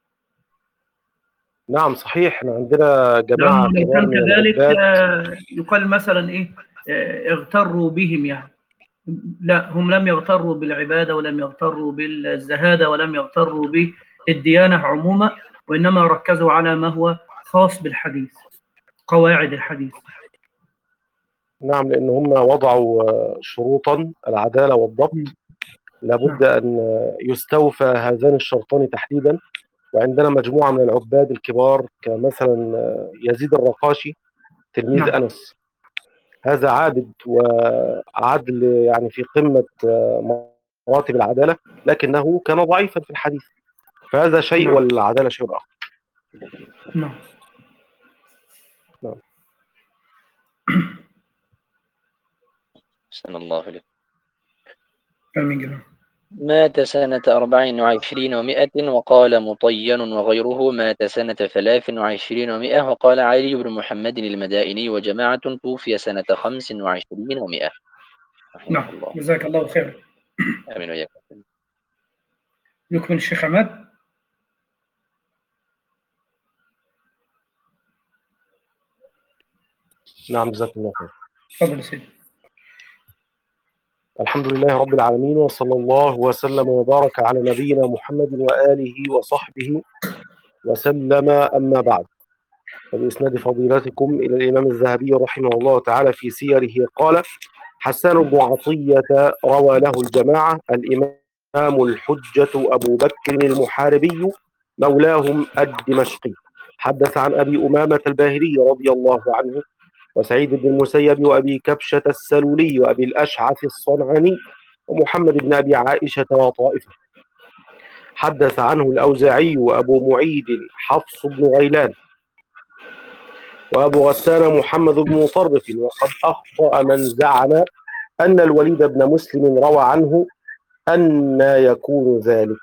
نعم صحيح، احنا عندنا لأنه جماعة لو كبار كان من كذلك العباد. آه، يقال مثلا إيه، آه، اغتروا بهم يعني. لا، هم لم يغتروا بالعبادة ولم يغتروا بالزهادة ولم يغتروا بالديانة عموما، وإنما ركزوا على ما هو خاص بالحديث، قواعد الحديث. نعم، لأن هم وضعوا شروطا العدالة والضبط، مم. لابد نعم. أن يستوفى هذان الشرطان تحديدا. وعندنا مجموعة من العباد الكبار كمثلا يزيد الرقاشي تلميذ نعم. أنس، هذا عابد وعدل يعني في قمة مراتب العدالة، لكنه كان ضعيفا في الحديث، فهذا شيء نعم. والعدالة شيء آخر. نعم. نعم. أحسن الله لك. آمين جميعا. مات سنة أربع وعشرين ومائة، وقال مطين وغيره مات سنة ثلاث وعشرين ومائة، وقال علي بن محمد المدائني وجماعة توفي سنة خمس وعشرين ومائة. رحمه نعم، الله. جزاك الله خير. آمين وإياك. يكمل الشيخ عماد. نعم جزاك الله خير. تفضل سيدي. الحمد لله رب العالمين، وصلى الله وسلم وبارك على نبينا محمد وآله وصحبه وسلم، أما بعد. فبإسناد فضيلتكم إلى الإمام الذهبي رحمه الله تعالى في سيره قال: حسان بن عطية روى له الجماعة، الإمام الحجة أبو بكر المحاربي مولاهم الدمشقي، حدث عن أبي أمامة الباهلي رضي الله عنه، وسعيد بن المسيب، وأبي كبشة السلولي، وأبي الأشعث الصنعاني، ومحمد بن أبي عائشة وطائفة. حدث عنه الأوزاعي وأبو معيد حفص بن غيلان، وأبو غسان محمد بن مطرف. وقد أخطأ من زعم أن الوليد بن مسلم روى عنه، أن يكون ذلك.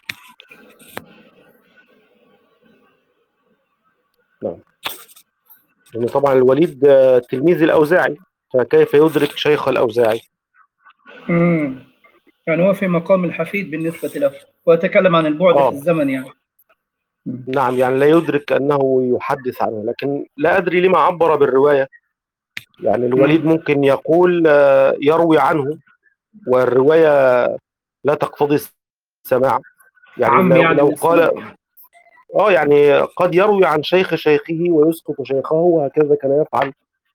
نعم، يعني طبعا الوليد تلميذ الأوزاعي، فكيف يدرك شيخ الأوزاعي؟ امم يعني هو في مقام الحفيد بالنسبة له، ويتكلم عن البعد آه. في الزمن يعني. نعم، يعني لا يدرك أنه يحدث عنه، لكن لا أدري لما عبر بالرواية. يعني الوليد ممكن يقول يروي عنه، والرواية لا تقتضي السماع. يعني عم لو, يعني لو من قال السماع. اه يعني قد يروي عن شيخ شيخه ويسقط شيخه، وهكذا كان يفعل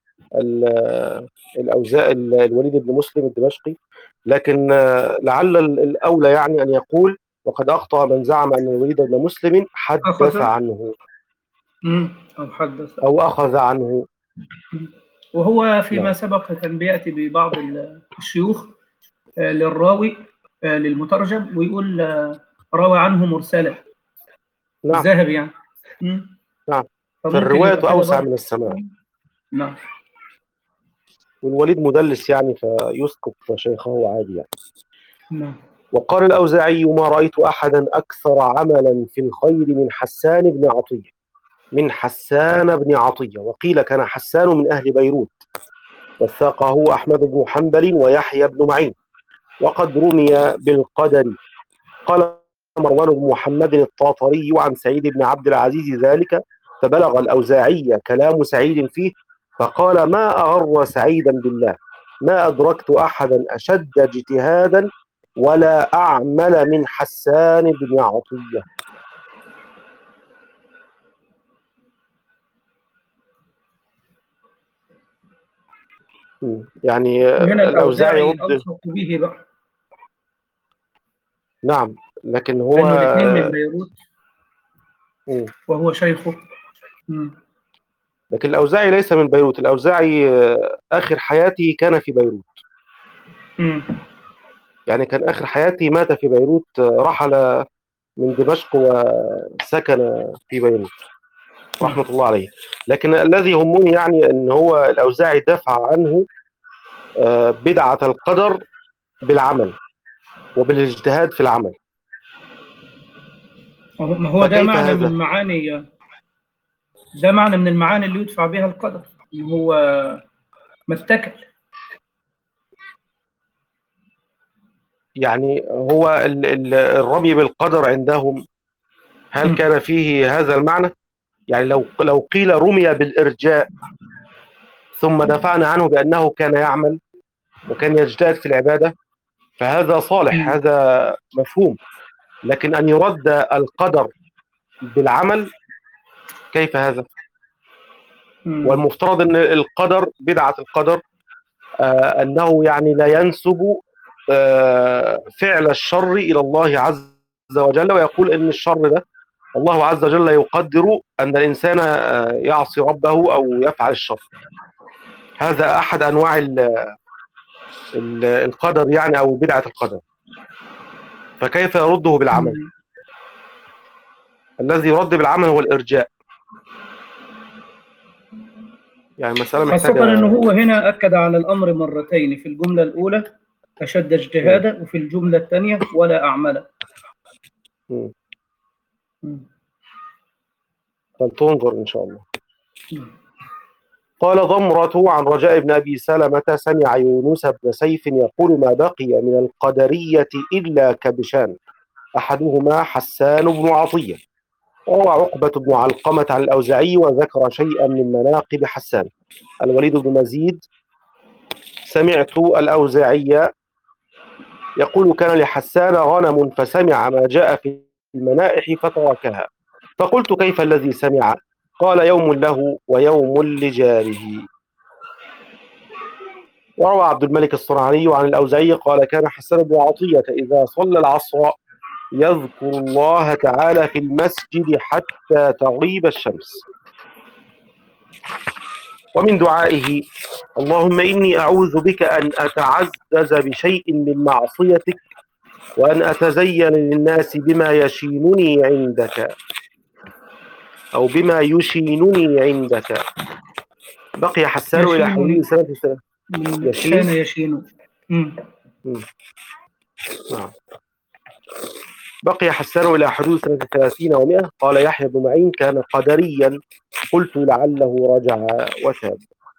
الأوزاء الوليد بن مسلم الدمشقي. لكن لعل الأولى يعني أن يقول: وقد أخطأ من زعم أن الوليد بن مسلم حدث أخذ عنه امم أو حدث أو أخذ عنه. وهو فيما نعم. سبق كان بيأتي ببعض الشيوخ للراوي للمترجم ويقول روى عنه مرسلة. نعم. الذهبي يعني. نعم، فممكن فالرواية يبقى كده أوسع برضه. من السماع. نعم. والوليد مدلس يعني فيسقط شيخه عادي يعني. نعم. وقال الأوزاعي: ما رأيت أحدا أكثر عملا في الخير من حسان بن عطية من حسان بن عطية وقيل كان حسان من أهل بيروت، وثاقه أحمد بن حنبل ويحيى بن معين، وقد رمي بالقدر. قال مروان بن محمد الطاطري عن سعيد بن عبد العزيز ذلك، فبلغ الأوزاعي كلام سعيد فيه، فقال: ما أغر سعيدا بالله، ما أدركت أحدا أشد اجتهادا ولا أعمل من حسان بن عطية. يعني هنا الأوزاعي الأوزاعي يرد. أوثق به بقى، نعم، لكن هو لأنه الاثنين من بيروت. مم. وهو شيخه. مم. لكن الأوزاعي ليس من بيروت. الأوزاعي آه، آخر حياته كان في بيروت، مم. يعني كان آخر حياته مات في بيروت، آه، رحل من دمشق وسكن في بيروت رحمة الله عليه. لكن الذي يهمني يعني أن هو الأوزاعي دافع عنه آه، بدعة القدر بالعمل وبالاجتهاد في العمل. ما هو ده فكيف معنى من هذا؟ معاني ده معنى من المعاني اللي يدفع بها القدر، إن هو ما اتكل. يعني هو ال- ال- الرمي بالقدر عندهم هل مم. كان فيه هذا المعنى؟ يعني لو لو قيل رمي بالإرجاء ثم دفعنا عنه بأنه كان يعمل وكان يجتهد في العبادة فهذا صالح، مم. هذا مفهوم. لكن أن يرد القدر بالعمل كيف هذا؟ مم. والمفترض أن القدر بدعة القدر آه أنه يعني لا ينسب آه فعل الشر إلى الله عز وجل، ويقول أن الشر ده الله عز وجل يقدر أن الإنسان آه يعصي ربه أو يفعل الشر. هذا أحد أنواع ال- ال- القدر يعني، أو بدعة القدر. فكيف يرده بالعمل؟ مم. الذي يرد بالعمل هو الإرجاء. يعني مسألة خاصة محتاجة. أنه هو هنا أكد على الأمر مرتين، في الجملة الأولى أشد مم. اجتهادا، وفي الجملة الثانية ولا أعمل. مم. مم. فلتنظر إن شاء الله. مم. قال ضمرة عن رجاء بن أبي سلمة سمع يونس بن سيف يقول ما بقي من القدرية إلا كبشان، أحدهما حسان بن عطية. وروى عقبة بن علقمة عن الأوزاعي وذكر شيئا من مناقب حسان. الوليد بن مزيد سمعت الأوزاعي يقول كان لحسان غنم فسمع ما جاء في المنائح فتركها، فقلت كيف الذي سمع؟ قال يوم له ويوم لجاره. وروى عبد الملك الصنعاني عن الأوزاعي قال كان حسان بن عطية إذا صلى العصر يذكر الله تعالى في المسجد حتى تغيب الشمس. ومن دعائه اللهم إني أعوذ بك أن أتعزز بشيء من معصيتك وأن أتزين للناس بما يشينني عندك أو بما يشينني عندك. بقي حسان إلى حدود يشينني سنة سنة من يشين. شان يشين. مم. مم. نعم. بقي حسان إلى حدود سنة ثلاثين ومئة. قال يحيى بن معين كان قدريا، قلت لعله رجع وتاب.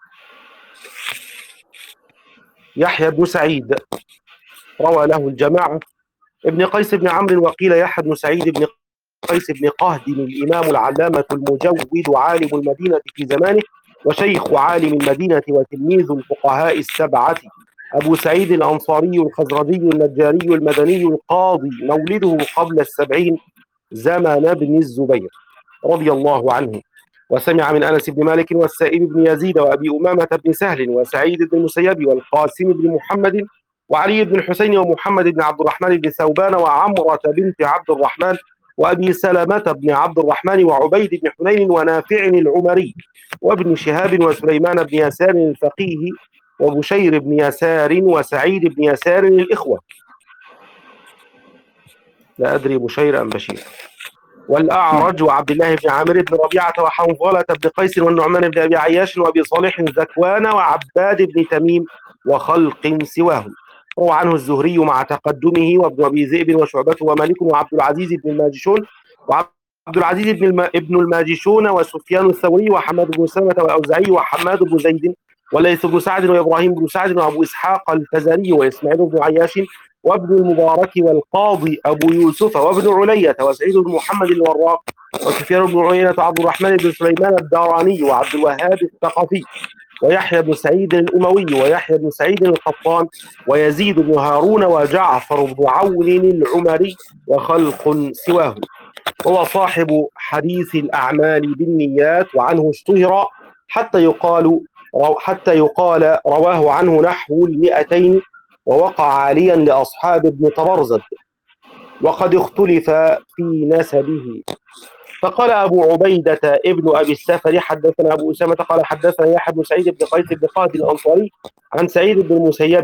يحيى بن سعيد روى له الجماعة. ابن قيس بن عمرو وقيل يحيى بن سعيد بن قيس بن قهد الإمام العلامة المجود عالم المدينة في زمانه وشيخ عالم المدينة وتلميذ الفقهاء السبعة، أبو سعيد الأنصاري الخزرجي النجاري المدني القاضي، مولده قبل السبعين زمن بن الزبير رضي الله عنه. وسمع من أنس بن مالك والسائب بن يزيد وأبي أمامة بن سهل وسعيد بن المسيب والقاسم بن محمد وعلي بن الحسين ومحمد بن عبد الرحمن بن ثوبان وعمرة بنت عبد الرحمن وأبي سلمة بن عبد الرحمن وعبيد بن حنين ونافع العمري وابن شهاب وسليمان بن يسار الفقيه وبشير بن يسار وسعيد بن يسار الإخوة. لا أدري بشير أم بشير. والأعرج وعبد الله بن عامر بن ربيعة وحنظلة بن قيس والنعمان بن أبي عياش وأبي صالح ذكوان وعباد بن تميم وخلق سواهم. روى عنه الزهري مع تقدمه وابن أبي ذئب وشعبة ومالك وعبد العزيز بن الماجشون وعبد العزيز بن الم... ابن الماجشون وسفيان الثوري وحماد بن سلمة والأوزاعي وحماد بن زيد وليث بن سعد وإبراهيم بن سعد وأبو إسحاق الفزاري وإسماعيل بن عياش وابن المبارك والقاضي أبو يوسف وابن علية وسعيد بن محمد الوراق وسفيان بن عيينة وعبد الرحمن بن سليمان الداراني وعبد الوهاب الثقفي ويحيى بن سعيد الأموي ويحيى بن سعيد القطان ويزيد بن هارون وجعفر بن عون العمري وخلق سواه. هو صاحب حديث الأعمال بالنيات وعنه اشتهر حتى يقال حتى يقال رواه عنه نحو المئتين ووقع عاليا لأصحاب ابن طبرزد وقد اختلف في نسبه. فقال أبو عبيدة ابن أبي السفر حدثنا أبو أسامة قال حدثنا يحيى بن سعيد بن قيس بن خالد الأنصاري عن سعيد بن المسيب.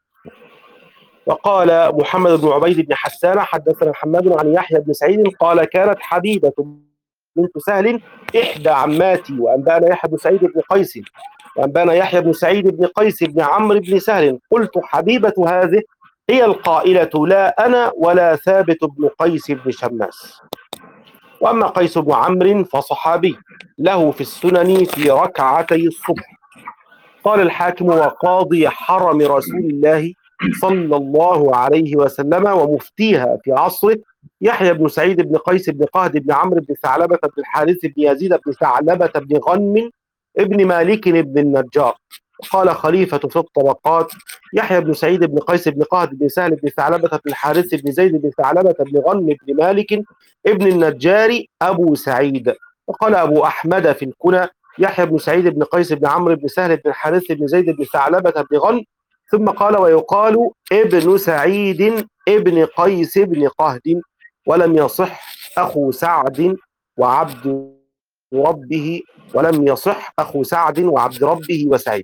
وقال محمد بن عبيد بن حسان حدثنا حماد عن يحيى بن سعيد قال كانت حبيبة بنت سهل إحدى عماتي. وأنبأنا يحيى بن سعيد بن قيس وأنبأنا يحيى بن سعيد بن قيس بن عمرو بن سهل قلت حبيبة هذه هي القائلة لا أنا ولا ثابت بن قيس بن شماس. وأما قيس بن عمرو فصحابي له في السنن في ركعتي الصبح. قال الحاكم وقاضي حرم رسول الله صلى الله عليه وسلم ومفتيها في عصره يحيى بن سعيد بن قيس بن قهد بن عمرو بن ثعلبة بن الحارث بن يزيد بن ثعلبة بن غنم ابن مالك بن النجار. قال خليفة في الطبقات يحيى بن سعيد بن قيس بن قهد بن سهل بن ثعلبة بن الحارث بن زيد بن ثعلبة بن غنم بن مالك ابن النجار أبو سعيد. وقال أبو أحمد في الكنى يحيى بن سعيد بن قيس بن عمرو بن سهل بن الحارث بن زيد بن ثعلبة بن غنم. ثم قال ويقال ابن سعيد ابن قيس بن قهد ولم يصح أخو سعد وعبد ربه ولم يصح أخو سعد وعبد ربه وسعيد.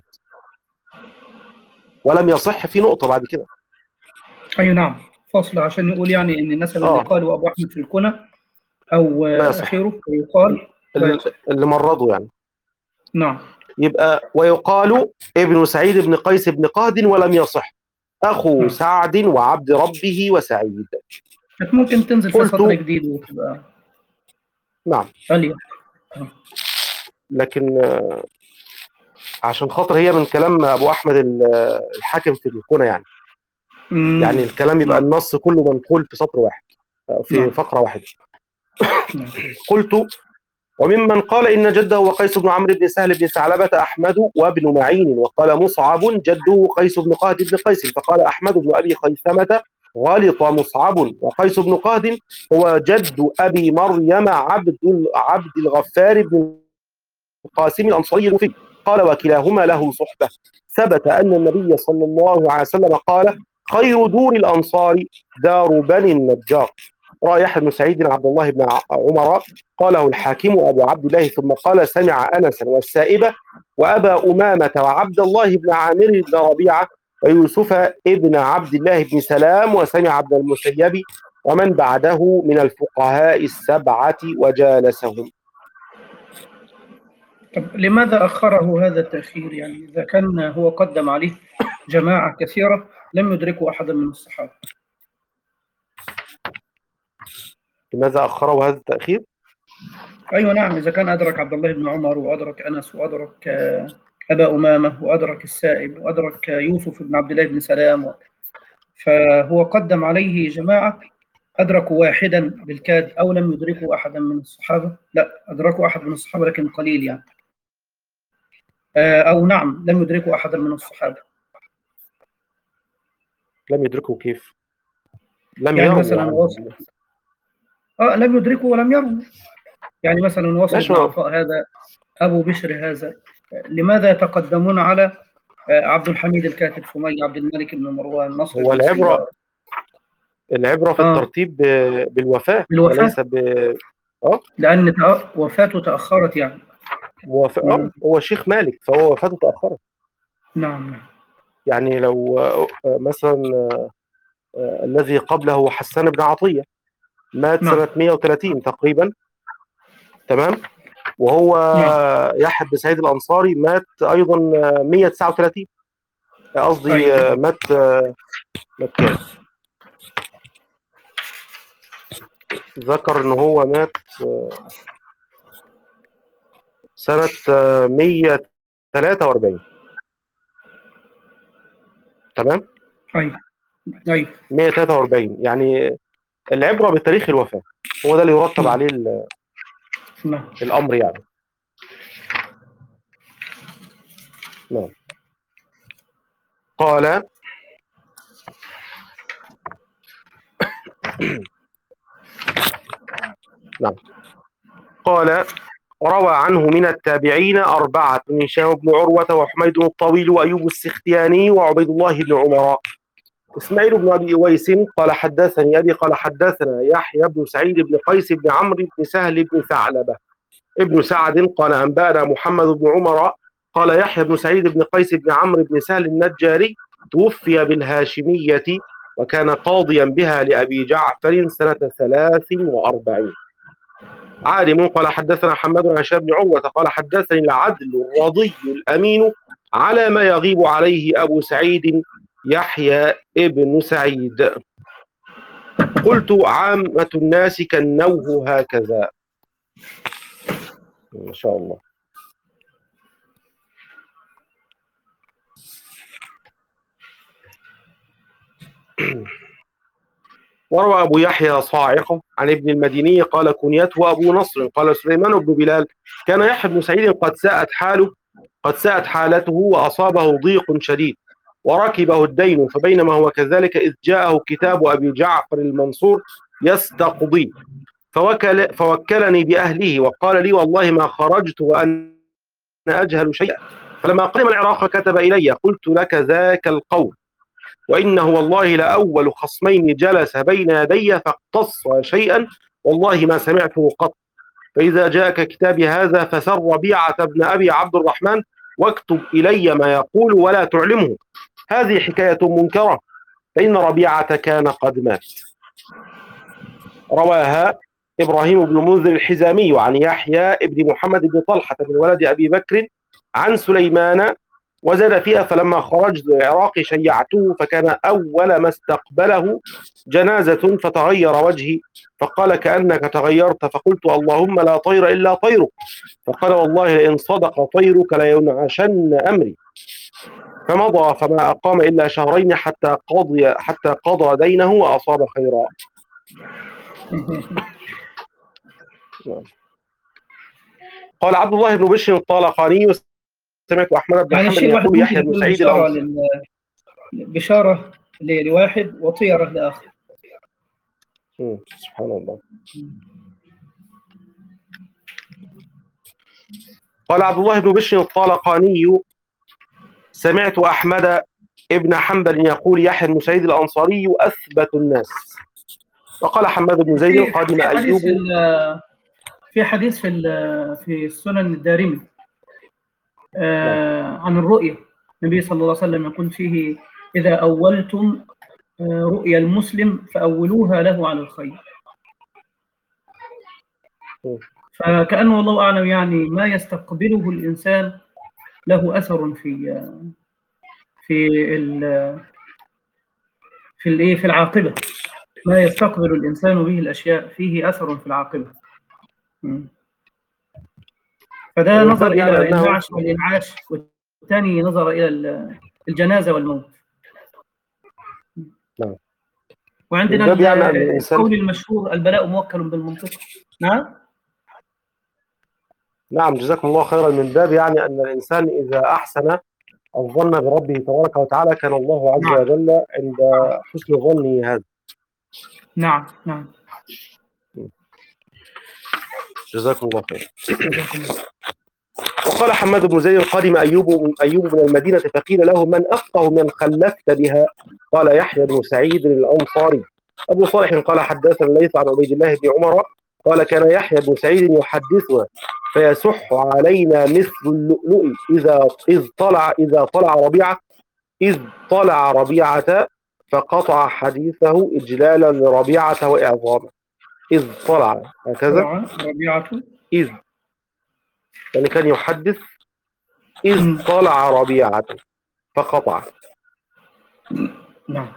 ولم يصح في نقطة بعد كده. أي نعم فصل عشان يقول يعني إن الناس اللي آه. قالوا أبو أحمد في الكنى أو أخيره ويقال اللي مرضوا يعني. نعم. يبقى ويقال ابن سعيد بن قيس بن قهد ولم يصح أخو نعم. سعد وعبد ربه وسعيد. ممكن تنزل في قلت سطر جديد وتبقى نعم غالية. لكن آه، عشان خاطر هي من كلام أبو أحمد الحاكم في الكنى يعني. مم. يعني الكلام يبقى نعم. النص كله منقول في سطر واحد في نعم. فقرة واحدة. نعم. قلت وممن قال إن جده وقيس بن عمرو بن سهل بن ثعلبة أحمد وابن معين. وقال مصعب جده قيس بن قهد بن قيس. فقال أحمد بن أبي خيثمة غلط مصعب وقيس بن قهد هو جد أبي مريم عبد عبد الغفار بن القاسم الأنصاري الوفي. قال وكلاهما له صحبة. ثبت أن النبي صلى الله عليه وسلم قال خير دور الأنصار دار بني النجار. رأى يحيى بن سعيد عبد الله بن عمر قاله الحاكم أبو عبد الله. ثم قال سمع أنسا والسائبة وأبا أمامة وعبد الله بن عامر بن ربيعة ويوسف ابن عبد الله بن سلام وسمع عبد المسيب ومن بعده من الفقهاء السبعة وجالسهم. طب لماذا أخره هذا التأخير؟ يعني إذا كان هو قدم عليه جماعة كثيرة لم يدركوا أحدا من الصحابة. لماذا أخره هذا التأخير؟ أيوة نعم، إذا كان أدرك عبد الله بن عمر وأدرك أنس وأدرك أبا أمامة وأدرك السائب وأدرك يوسف بن عبد الله بن سلام، فهو قدم عليه جماعة أدركوا واحدا بالكاد أو لم يدركوا أحدا من الصحابة. لا، أدركوا أحد من الصحابة لكن قليل يعني، أو نعم لم يدركوا أحدا من الصحابة. لم يدركوا كيف؟ لم يعني يروا مثلا وصل آه لم يدركوا ولم يروا. يعني مثلا وصل بن عطاء هذا أبو بشر هذا، لماذا يتقدمون على عبد الحميد الكاتب سمي عبد الملك بن مروان نصر هو بن العبرة سيار؟ العبرة في آه. الترتيب بالوفاة بالوفاة، وليس ب اه لأن وفاته تأخرت يعني. وف... اه هو شيخ مالك فهو وفاته تأخرت. نعم. يعني لو مثلا الذي قبله حسان بن عطية مات نعم. سنة مئة وثلاثين تقريبا، تمام، وهو نعم. يحيى بن سعيد الأنصاري مات أيضا مئة وتسعة وثلاثين، قصدي أيوة. مات مات كام؟ ذكر إن هو مات سنة مئة وثلاثة وأربعين، تمام؟ أيوة. أيوة. مئة وثلاثة وأربعين. يعني العبرة بتاريخ الوفاة، هو ده اللي يرتب عليه نعم. الأمر يعني. نعم. قال نعم قال روى عنه من التابعين أربعة: هشام بن عروة وحميد الطويل وأيوب السختياني وعبيد الله بن عمر. إسماعيل بن أبي أويس قال حدثني أبي قال حدثنا يحيى بن سعيد بن قيس بن عمرو بن سهل بن ثعلبة ابن سعد قال أنبأنا محمد بن عمر قال يحيى بن سعيد بن قيس بن عمرو بن سهل النجاري توفي بالهاشمية وكان قاضيا بها لأبي جعفر سنة ثلاث وأربعين. عالم قال حدثنا حماد بن هشام بن عروة قال حدثني العدل الرضي الأمين على ما يغيب عليه أبو سعيد يحيى ابن سعيد. قلت عامة الناس كنوه هكذا. ما شاء الله. وروى أبو يحيى صاعقة عن ابن المديني قال كنيته أبو نصر قال سليمان بن بلال كان يحيى بن سعيد قد ساءت حاله قد ساءت حالته وأصابه ضيق شديد وركبه الدين، فبينما هو كذلك إذ جاءه كتاب أبي جعفر المنصور يستقضي فوكل فوكلني بأهله وقال لي والله ما خرجت وأنا أجهل شيئا، فلما قدم العراق كتب إلي قلت لك ذاك القول وإنه والله لأول خصمين جلس بين يدي فاقتص شيئا والله ما سمعته قط، فإذا جاءك كتابي هذا فسر ربيعة بن أبي عبد الرحمن واكتب إلي ما يقول ولا تعلمه، هذه حكاية منكرة فإن ربيعة كان قد مات. رواها إبراهيم بن منذر الحزامي عن يحيى بن محمد بن طلحة من ولد أبي بكر عن سليمان وزاد فيها فلما خرجت العراق شيعته فكان أول ما استقبله جنازة فتغير وجهي فقال كأنك تغيرت، فقلت اللهم لا طير إلا طيرك، فقال والله لئن صدق طيرك لينعشن أمري، فمضى فما أقام إلا شهرين حتى قضي حتى قضى دينه وأصاب خيرا. قال عبد الله بن بشر الطالقاني سمعت أحمد بن يعني حنبل الشيء يقول يحيى بن سعيد بشارة, الأنصاري لل... بشارة لواحد وطيرة لآخر. سبحان الله. قال عبد الله بن بشر الطالقاني سمعت أحمد ابن حنبل يقول يحيى بن سعيد الأنصاري أثبت الناس. وقال حماد بن زيد قادم أيوب في حديث في في السنن الدارمي آه عن الرؤية، النبي صلى الله عليه وسلم يقول فيه إذا أولتم آه رؤيا المسلم فأولوها له على الخير. فكأنه الله أعلم يعني ما يستقبله الإنسان له أثر في في ال في الايه في العاقبة، ما يستقبل الإنسان به الأشياء فيه أثر في العاقبة. فده نظر إلى النعش والإنعاش، والثاني نظر إلى الجنازة والموت. نعم. وعندنا القول المشهور البلاء موكل بالمنطق. نعم نعم جزاكم الله خيرا. من باب يعني أن الإنسان إذا أحسن الظن بربه تبارك وتعالى كان الله عز نعم. وجل عند حسن ظنه هذا. نعم نعم جزاكم الله خير. وقال حماد بن زيد قادم أيوب أيوب من المدينة فقيل له من أفقه من خلفت بها؟ قال يحيى بن سعيد الأنصاري. أبو صالح قال حدثنا الليث عن عبيد الله بن عمر قال كان يحيى بن سعيد يحدثنا فيسح علينا مثل اللؤلؤ إذا إذ طلع إذا طلع ربيعة إذ طلع ربيعة فقطع حديثه إجلالا لربيعة وإعظاما. إذ طلع هكذا ربيعة إذ يعني كان يحدث إذ طلع ربيعة فقطع. نعم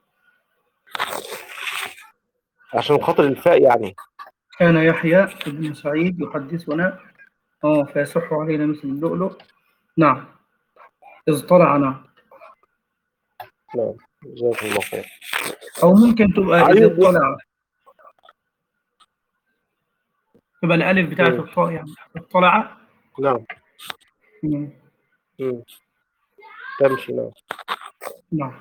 عشان خاطر الفاء يعني كان يحيى بن سعيد يحدثنا اه فيصح علينا مثل اللؤلؤ. نعم إذ طلع. نعم نعم جزاكم الله خير. أو ممكن تبقى إذ طلع تبقى الألف بتاعت الطاء يعني اطلع. نعم تمشي. نعم نعم.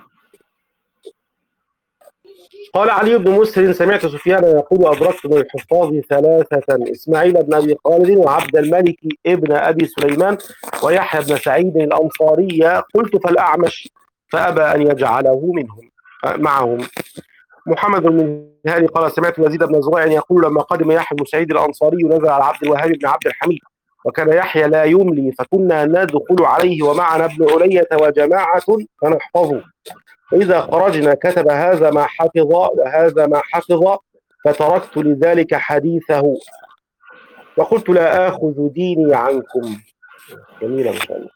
قال علي بن مسهر سمعت سفيان يقول أدركت من الحفاظ ثلاثة إسماعيل بن أبي خالد وعبد الملك ابن أبي سليمان ويحيى بن سعيد الأنصاري، قلت فالأعمش فأبى أن يجعله منهم. معهم. محمد بن هاني قال سمعت يزيد بن زريع يقول لما قدم يحيى بن سعيد الأنصاري نزل على عبد الوهاب بن عبد الحميد وكان يحيى لا يملي فكنا ندخل عليه ومعنا ابن علية وجماعة فنحفظه، فإذا خرجنا كتب هذا ما حفظ وهذا ما حفظ فتركت لذلك حديثه وقلت لا آخذ ديني عنكم. جميلة ما شاء الله.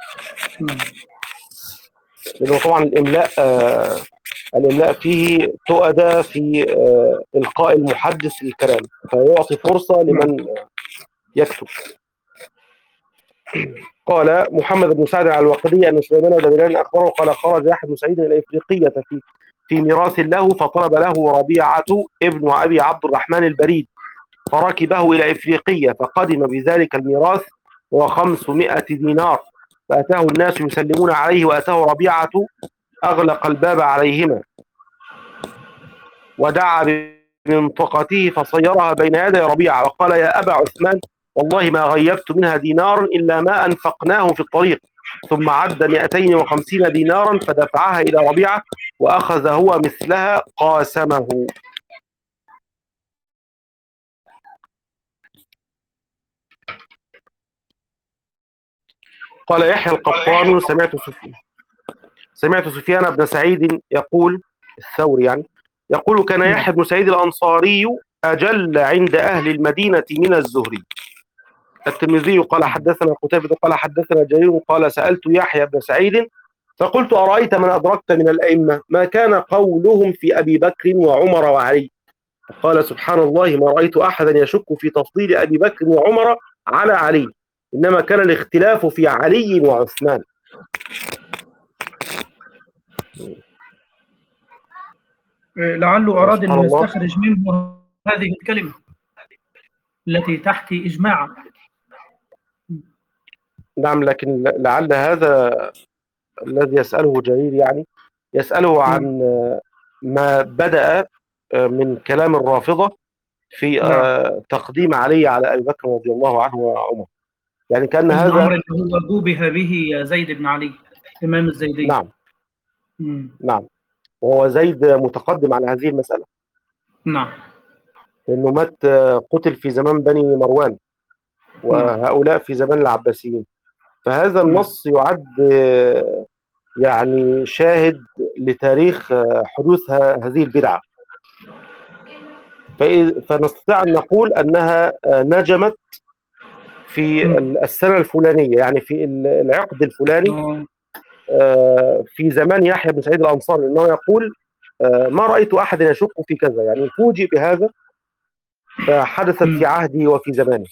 لأنه طبعا الإملاء آه الإملاء فيه تؤدى في آه إلقاء المحدث للكلام فيعطي فرصة لمن يكتب. قال محمد بن سعد على الوقدي أن سليمان بن بلال أخبره قال خرج يحيى بن سعيد إلى إفريقية في في ميراث له فطلب له ربيعة ابن أبي عبد الرحمن البريد فركبه إلى إفريقية فقدم بذلك الميراث وخمسمائة دينار فأتاه الناس يسلمون عليه وأتاه ربيعة أغلق الباب عليهما ودعا بمنطقته فصيرها بين يدي ربيعة وقال يا أبا عثمان والله ما غيبت منها دينار إلا ما أنفقناه في الطريق، ثم عد مئتين وخمسين دينارا فدفعها إلى ربيعة وأخذ هو مثلها قاسمه. قال يحيى القطان سمعت سفيان سمعت سفيان بن سعيد يقول الثوري يعني يقول كان يحيى بن سعيد الأنصاري أجل عند أهل المدينة من الزهري. الترمذي قال حدثنا قتيبة قال حدثنا جرير قال سألت يحيى بن سعيد فقلت أرأيت من أدركت من الأئمة ما كان قولهم في أبي بكر وعمر وعلي؟ قال سبحان الله ما رأيت أحدا يشك في تفضيل أبي بكر وعمر على علي، إنما كان الاختلاف في علي وعثمان. لعله أراد أن يستخرج منه هذه الكلمة التي تحت إجماعا. نعم، لكن لعل هذا الذي يسأله جرير يعني يسأله عن ما بدأ من كلام الرافضة في نعم. تقديم علي على أبي بكر رضي الله عنه وعمر، يعني كان هذا الأمر اللي هو جوبه به زيد بن علي إمام الزيدي. نعم مم. نعم، وهو زيد متقدم على هذه المسألة. نعم، لأنه مات قتل في زمان بني مروان وهؤلاء في زمان العباسيين، فهذا النص يعد يعني شاهد لتاريخ حدوث هذه البدعة، فنستطيع أن نقول أنها نجمت في السنة الفلانية، يعني في العقد الفلاني في زمان يحيى بن سعيد الأنصاري، أنه يقول ما رأيت أحد يشك في كذا، يعني فوجئ بهذا فحدثت في عهدي وفي زماني.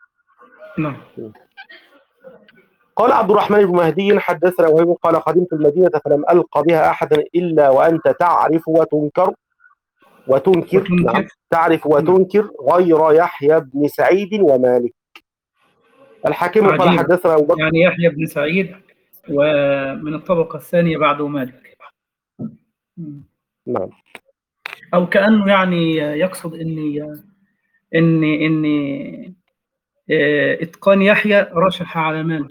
قال عبد الرحمن بن مهدي حدثنا وهيب قال قدمت المدينة فلم ألق بها أحدا إلا وأنت تعرف وتنكر وتنكر, وتنكر. نعم تعرف وتنكر غير يحيى بن سعيد ومالك. الحاكم قال حدثنا أبو بكر يعني يحيى بن سعيد ومن الطبقة الثانية بعده مالك. نعم، أو كأنه يعني يقصد إني إني إني إتقان يحيى رشح على مالك.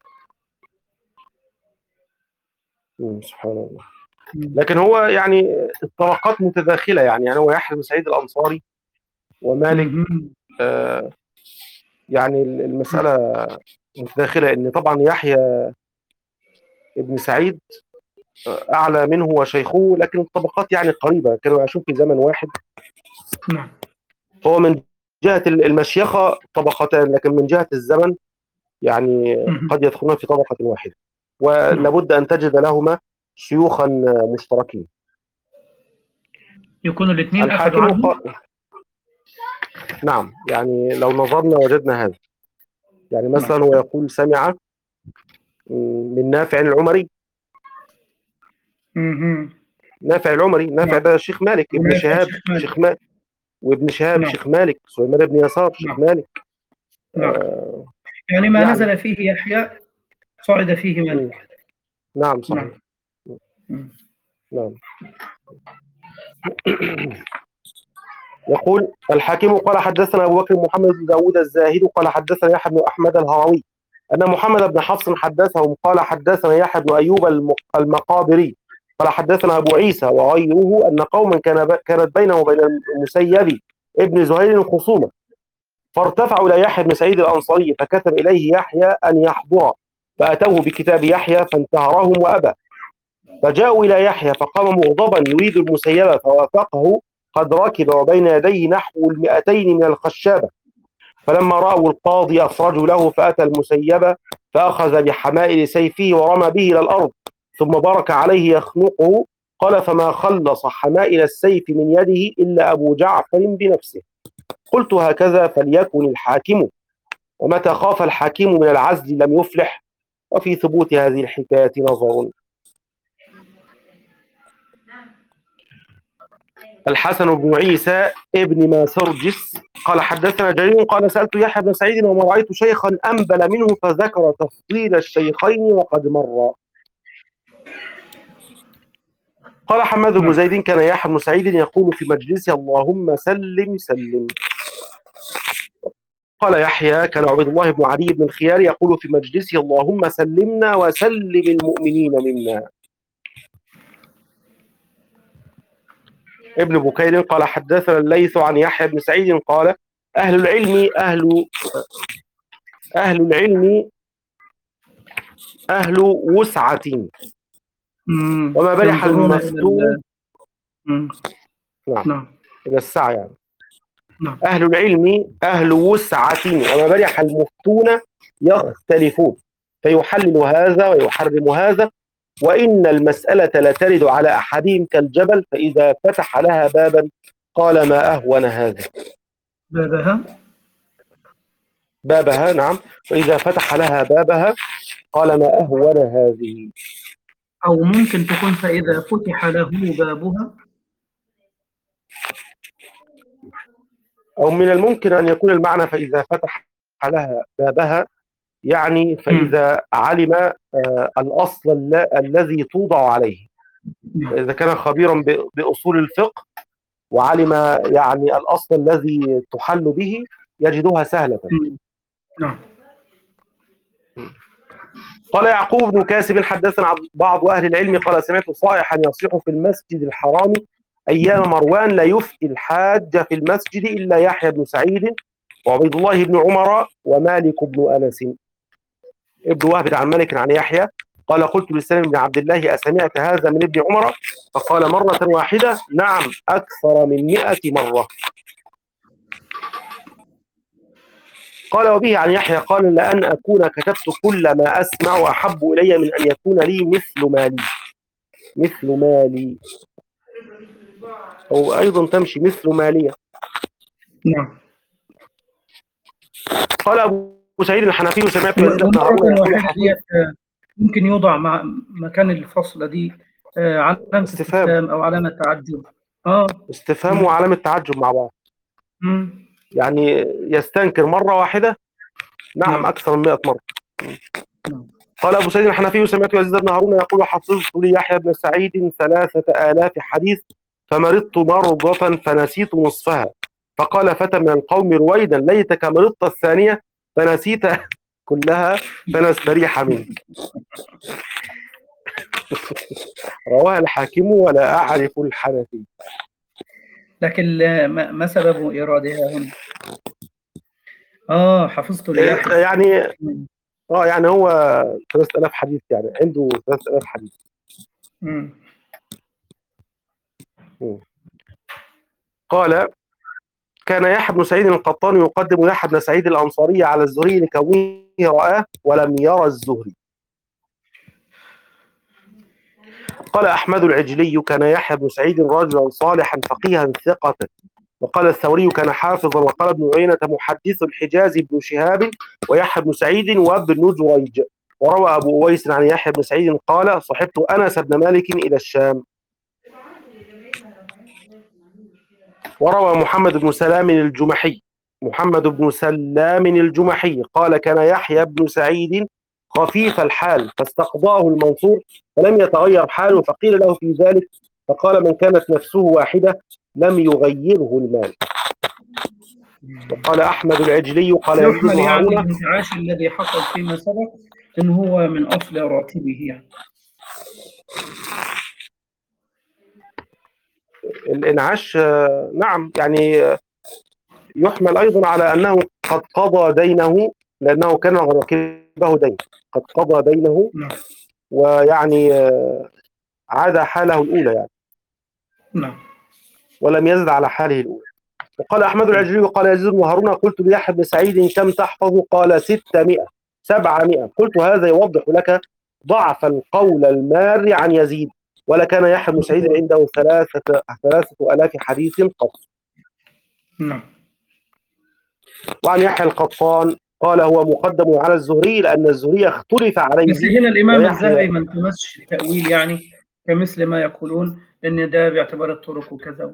سبحان الله. لكن هو يعني الطبقات متداخلة، يعني هو يحيى بن سعيد الأنصاري ومالك آه يعني المسألة متداخلة، إن طبعا يحيى ابن سعيد أعلى منه وشيخه، لكن الطبقات يعني قريبة، كانوا يعيشون في زمن واحد. نعم. فهو من جهة المشيخة طبقتان، لكن من جهة الزمن يعني قد يدخلون في طبقة واحدة، ولابد أن تجد لهما شيوخا مشتركين يكونوا الاثنين الحاكم ق... نعم، يعني لو نظرنا وجدنا هذا، يعني مثلا هو يقول سمع من نافع العمري. نافع العمري نافع ده شيخ مالك، ابن شهاب شيخ مالك، وابن شهاب شيخ مالك، سليمان بن يسار شيخ مالك. نعم. آه يعني ما يعني نزل فيه يحيى صعد فيه مالك. نعم صحيح. نعم, نعم. يقول الحاكم قال حدثنا أبو بكر محمد بن داود الزاهد قال حدثنا يحيى بن أحمد الهروي أن محمد بن حفص حدثهم قال حدثنا يحيى بن أيوب المقابري قال حدثنا أبو عيسى وغيره أن قوما كان كانت بينه وبين المسيب ابن زهير خصومة، فارتفعوا إلى يحيى بن سعيد الأنصاري فكتب إليه يحيى أن يحضر، فأتوه بكتاب يحيى فانتهرهم وأبى، فجاءوا إلى يحيى فقام مغضبا يريد المسيب فوافقه قد ركب وبين يديه نحو المئتين من الخشابة، فلما رأوا القاضي أخرجوا له فأتى المسيب فأخذ بحمائل سيفه ورمى به إلى الأرض ثم برك عليه يخنقه. قال فما خلص حمائل السيف من يده إلا أبو جعفر بنفسه. قلت هكذا فليكن الحاكم، ومتى خاف الحاكم من العزل لم يفلح، وفي ثبوت هذه الحكاية نظر. الحسن بن عيسى ابن ماسرجس قال حدثنا جرير قال سألت يحيى بن سعيد وما رأيت شيخا أنبل منه فذكر تفضيل الشيخين وقد مر. قال حماد بن زيد كان يحيى بن سعيد يقول في مجلسه اللهم سلم سلم. قال يحيى كان عبد الله بن علي بن الخيار يقول في مجلسه اللهم سلمنا وسلم المؤمنين منا. ابن بكير قال حدثنا الليث عن يحيى بن سعيد قال أهل العلم أهل أهل العلم أهل وسعة وما برح المفتون. نعم نعم إلى السعة يعني. نعم. أهل العلم أهل وسعة وما برح المفتون يختلفون فيحلل هذا ويحرم هذا، وإن المسألة لا ترد على أحدهم كالجبل فإذا فتح لها بابا قال ما أهون هذا. بابها بابها نعم، وإذا فتح لها بابها قال ما أهون هذه. أو ممكن تكون فإذا فتح له بابها، أو من الممكن أن يكون المعنى فإذا فتح لها بابها يعني فإذا م. علم آه الأصل الل... الذي توضع عليه، إذا كان خبيرا ب... بأصول الفقه وعلم يعني الأصل الذي تحل به يجدها سهلة. نعم. قال يعقوب بن كاسب حدثنا بعض أهل العلم قال سمعت صائحا يصيح في المسجد الحرام أيام مروان لا يفتي الحاج في المسجد إلا يحيى بن سعيد وعبيد الله بن عمر ومالك بن أنس. ابن وهب عن مالك عن يحيى قال قلت لسالم بن عبد الله أسمعت هذا من ابن عمر؟ فقال مرة واحدة نعم أكثر من مئة مرة. قال وبه عن يحيى قال لأن أكون كتبت كل ما أسمع أحب إلي من أن يكون لي مثل مالي. مثل مالي أو أيضا تمشي مثل مالية. نعم. قال أبو سعيد الحنفي سمعت يزيد بن هارون ممكن يوضع مع مكان الفصلة دي علامة استفهام أو علامة تعجب. آه استفهام وعلامة تعجب مع بعض. مم. يعني يستنكر مرة واحدة نعم, نعم. أكثر من مئة مرة. نعم. قال أبو سعيد الحنفي سمعت يزيد بن هارون يقول حفظت لي يحيى بن سعيد ثلاثة آلاف حديث فمرضت مرضة فنسيت نصفها، فقال فتى من القوم رويدا ليتك مرضت الثانية فنسيت كلها فنستريح منك. رواه الحاكم ولا أعرف الحنفي. لكن ما سبب إيرادها هنا؟ آه حفظت ليحيى يعني اه يعني هو ثلاثة آلاف حديث، يعني عنده ثلاثة آلاف حديث. مم. مم. قال كان يحيى بن سعيد القطان يقدم يحيى بن سعيد الأنصاري على الزهري لكونه رآه ولم يرى الزهري. قال أحمد العجلي كان يحيى بن سعيد رجلا صالحا فقيها ثقة. وقال الثوري كان حافظا. وقال ابن عيينة محدث الحجاز بن شهاب ويحيى بن سعيد وابن جريج. وروى أبو أويس عن يحيى بن سعيد قال صحبت أنس بن مالك إلى الشام. وروى محمد بن سلام الجمحي محمد بن سلام الجمحي قال كان يحيى بن سعيد خفيف الحال فاستقضاه المنصور فلم يتغير حاله فقيل له في ذلك فقال من كانت نفسه واحدة لم يغيره المال. وقال أحمد العجلي قال يحمل يعني الانتعاش الذي حصل فيما سبق إن هو من أصل راتبه يعني. الإنعاش آه، نعم، يعني آه، يحمل أيضا على أنه قد قضى دينه، لأنه كان ركبه دين، قد قضى دينه نعم ويعني آه، عاد حاله الأولى يعني، نعم ولم يزد على حاله الأولى. وقال أحمد العجلي وقال يزيد بن هارون قلت ليحيى بن سعيد كم تحفظ؟ قال ستمائة سبعمائة. قلت هذا يوضح لك ضعف القول المار عن يزيد، ولا كان يحيى بن سعيد عنده ثلاثة ثلاثة آلاف حديث قط. نعم وعن يحيى القطان قال هو مقدم على الزهري لأن الزهري اختلف عليه. بس هنا الإمام ويحيى الذهبي ما التمسش التأويل، يعني كمثل ما يقولون إن ده باعتبار الطرق وكذا.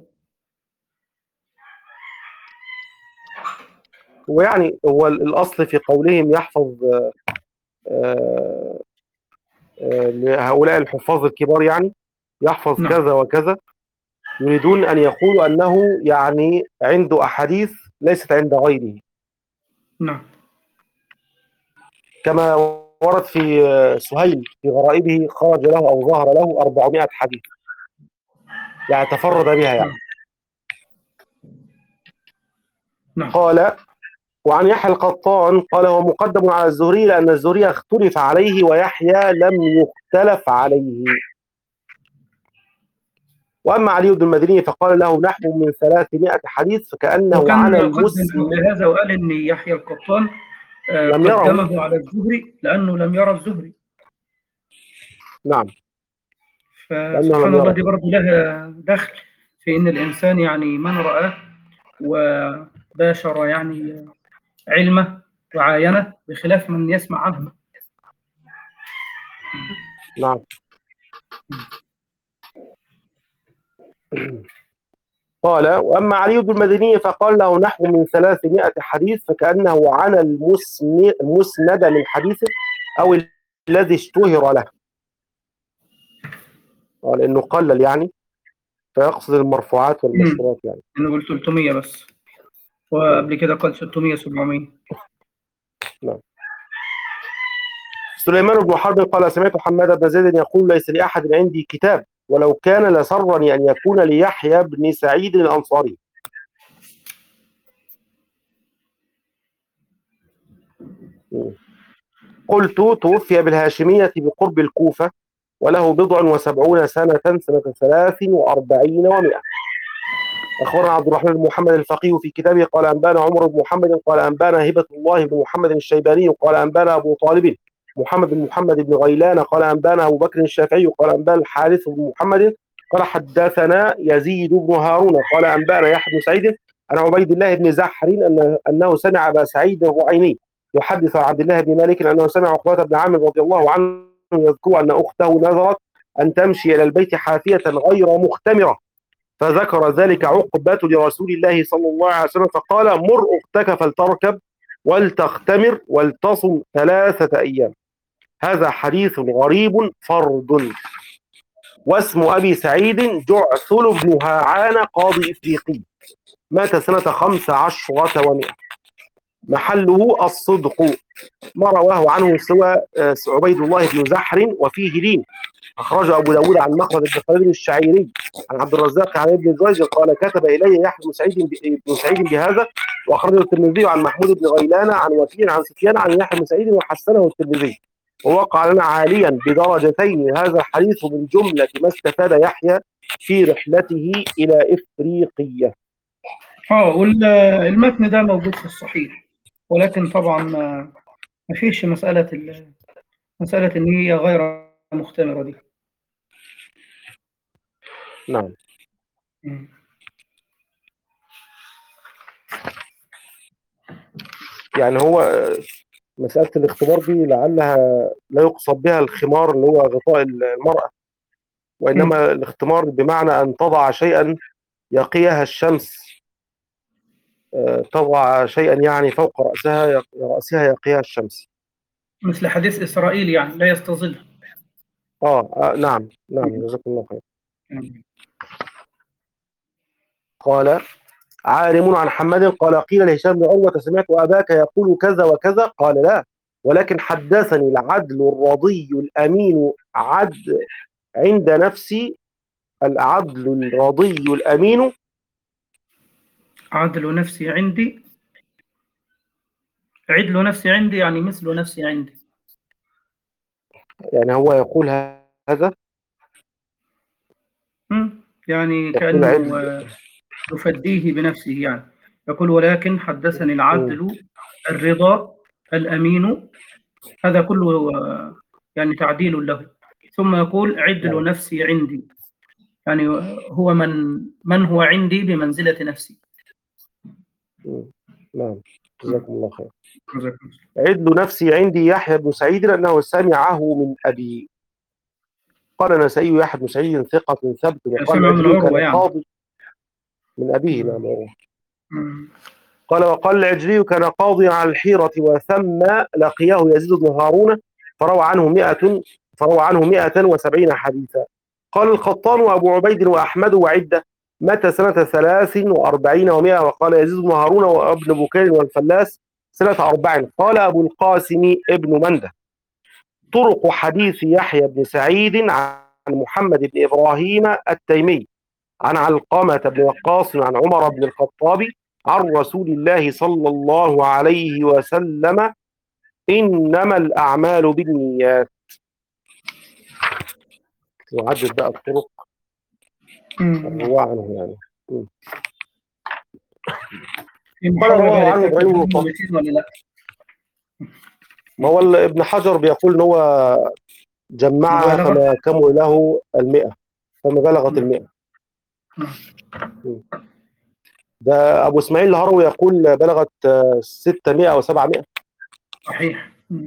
ويعني هو الأصل في قولهم يحفظ آه، آه، آه، لهؤلاء الحفاظ الكبار، يعني يحفظ نعم كذا وكذا، يريدون أن يقولوا أنه يعني عنده أحاديث ليست عند غيره، نعم كما ورد في آه، سهيل في غرائبه خرج له أو ظهر له أربعمائة حديث، يعني تفرد بها يعني. نعم قال وعن يحيى القطان قال هو مقدم على الزهري لأن الزهري اختلف عليه ويحيى لم يختلف عليه. وأما علي بن المديني فقال له نحو من ثلاثمائة حديث فكأنه وكان على قدم المسلم لهذا وقال إن يحيى القطان آه، لم يره. قدمه على الزهري لأنه لم يرى الزهري. نعم، لأنه فسبحان لم الله يره. دي برضه لها دخل في إن الإنسان يعني من رآه وباشر يعني علمه وعاينه بخلاف من يسمع عنه. نعم. قال وأما علي بن المديني فقال له نحو من ثلاثمائة حديث فكأنه عن المسن- المسند من حديثه أو الذي اشتهر له. قال إنه قلل يعني، فيقصد المرفوعات والمشهورات يعني. أنا قلت ثلاثمائة بس، وقبل كده قال ستمائة سبعمائة. نعم. سليمان بن حرب قال سمعت حماد بن زيد يقول ليس لأحد عندي كتاب ولو كان لسرني أن يكون ليحيى بن سعيد الأنصاري. قلت توفي بالهاشمية بقرب الكوفة وله بضع وسبعون سنة سنة ثلاث وأربعين ومائة. أخبرنا عبد الرحمن بن محمد الفقيه في كتابه قال أنبانا عمر بن محمد قال أنبانا هبة الله بن محمد الشيباني قال أنبانا أبو طالب محمد بن محمد بن غيلان قال أنبانا أبو بكر الشافعي قال أنبانا الحارث بن محمد قال حدثنا يزيد بن هارون قال أنبانا يحيى بن سعيد عن عبيد الله بن زحر أن أنه سمع أبا سعيد الرعيني يحدث عن عبد الله بن مالك أنه سمع عقبة بن عامر رضي الله عنه يذكر أن أخته نذرت أن تمشي إلى البيت حافية غير مختمرة، فذكر ذلك عقبة لرسول الله صلى الله عليه وسلم فقال مر أختك فلتركب ولتختمر ولتصم ثلاثة أيام. هذا حديث غريب فرد. واسم أبي سعيد جعثل بن هاعان قاضي إفريقي، مات سنة خمس عشرة ومئة، محله الصدق، ما رواه عنه سوى عبيد الله بن زحر وفيه لين. أخرج أبو داود عن مخرج بن خالد الشعيري عن عبد الرزاق عن ابن جريج قال كتب إلي يحيى بن سعيد بن سعيد بهذا، وأخرجه الترمذي عن محمود بن غيلان عن وكيع عن سفيان عن يحيى بن سعيد وحسنه الترمذي، ووقع لنا عاليا بدرجتين. هذا حديث من جملة ما استفاد يحيى في رحلته إلى إفريقية. اه والمتن ده موجود في الصحيح، ولكن طبعا ما فيش مسألة مسألة إن هي غير مختمرة دي. نعم. م. يعني هو مسألة الاختبار دي لعلها لا يقصد بها الخمار اللي هو غطاء المرأة، وإنما م. الاختمار بمعنى أن تضع شيئا يقيها الشمس، تضع شيئا يعني فوق رأسها رأسها يقيها الشمس، مثل حديث إسرائيل يعني لا يستظل. آه, آه نعم نعم جزاكم الله خير. قال عارم عن حماد قال قيل لهشام بن عروة سمعت أباك يقول كذا وكذا قال لا، ولكن حدثني العدل الرضي الأمين عد عند نفسي العدل الرضي الأمين. عدل نفسي عندي، عدل نفسي عندي يعني مثل نفسي عندي. يعني هو يقول هذا، مم. يعني يقول كأنه عدل. آه، يفديه بنفسه، يعني يقول ولكن حدثني العدل الرضا الأمين، هذا كله آه، يعني تعديل له. ثم يقول عدل نفسي عندي، يعني هو من من هو عندي بمنزلة نفسي. نعم، جزاكم الله خير. جزاكم عدل نفسي عندي يحيى بن سعيد أنه سمعه من أبي. قال النسائي يحيى بن سعيد ثقة ثبت، الله. وقال سمع من العجلي عروة كان يعني. قاضي من أبيه. نعم. مم. قال وقال العجلي كان قاضيا على الحيرة، وثم لقيه يزيد بن هارون فروى عنه مئة فروى عنه مئة وسبعين حديثا. قال القطان وأبو عبيد وأحمد وعدة متى سنة ثلاث وأربعين ومئة. وقال يزيد بن هارون وابن بكير والفلاس سنة أربع. قال أبو القاسم ابن منده طرق حديث يحيى بن سعيد عن محمد بن إبراهيم التيمي عن علقمة بن وقاص عن عمر بن الخطاب عن رسول الله صلى الله عليه وسلم إنما الأعمال بالنيات. وعدد بقى الطرق الرواة عنه يعني. في قال محرر رواه هل عنه التكتب إبراهيم هم بن ميتين ولا لا؟ ما هو ابن حجر بيقول إن هو جمعها مبالغة. فما كمل له المئة، فما بلغت المئة. ده أبو إسماعيل الهروي يقول بلغت ستمائة وسبعمائة. صحيح.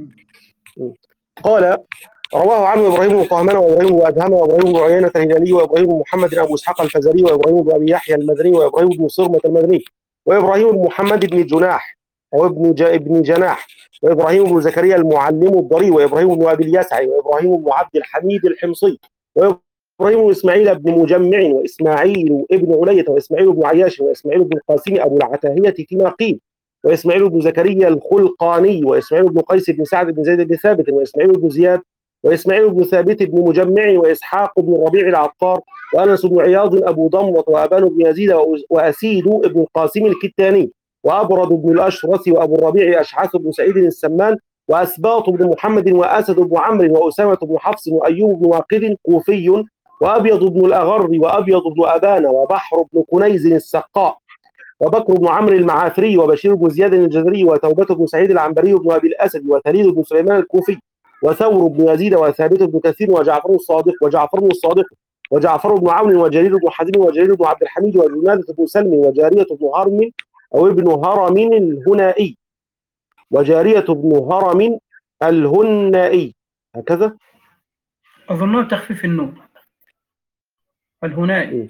قال رواه عنه ابراهيم بن طهمان وابراهيم بن ادهم وابراهيم بن عيينة الهلالي وابراهيم بن محمد ابو اسحاق الفزاري وابراهيم بن ابي يحيى المدني وابراهيم بن صرمة المدني وابراهيم بن محمد بن جناح او ابن جا ابن جناح وابراهيم بن زكريا المعلم الضري وابراهيم بن ابي اليسعي وابراهيم بن عبد الحميد الحمصي وابراهيم بن اسماعيل بن مجمع واسماعيل ابن علية واسماعيل بن عياش واسماعيل بن القاسم ابو العتاهية فيما قيل واسماعيل بن زكريا الخلقاني واسماعيل بن قيس بن سعد بن زيد بن ثابت واسماعيل بن زياد وإسماعيل بن ثابت بن مجمع وإسحاق بن الربيع العطار وأنس بن عياض أبو ضمرة وأبان بن يزيد وأسيد بن القاسم الكتاني وأبرد بن الأشرس وأبو الربيع أشعث بن سعيد السمان وأسباط بن محمد وأسد بن عمرو وأسامة بن حفص وأيوب بن واقد كوفي وأبيض بن الأغر وأبيض بن أبان وبحر بن كنيز السقاء وبكر بن عمرو المعافري وبشير بن زياد الجزري وتوبة بن سعيد العنبري بن أبي الأسد وثليل بن سليمان الكوفي وثور بن يزيد وثابت بن كثير وجعفر الصادق وجعفر بن الصادق وجعفر بن عون وجرير بن حزم وجرير بن عبد الحميد وجنادة بن سلم وجارية بن هرم أو ابن هرم الهنائي وجارية بن هرم الهنائي هكذا أظنها تخفيف النون الهنائي.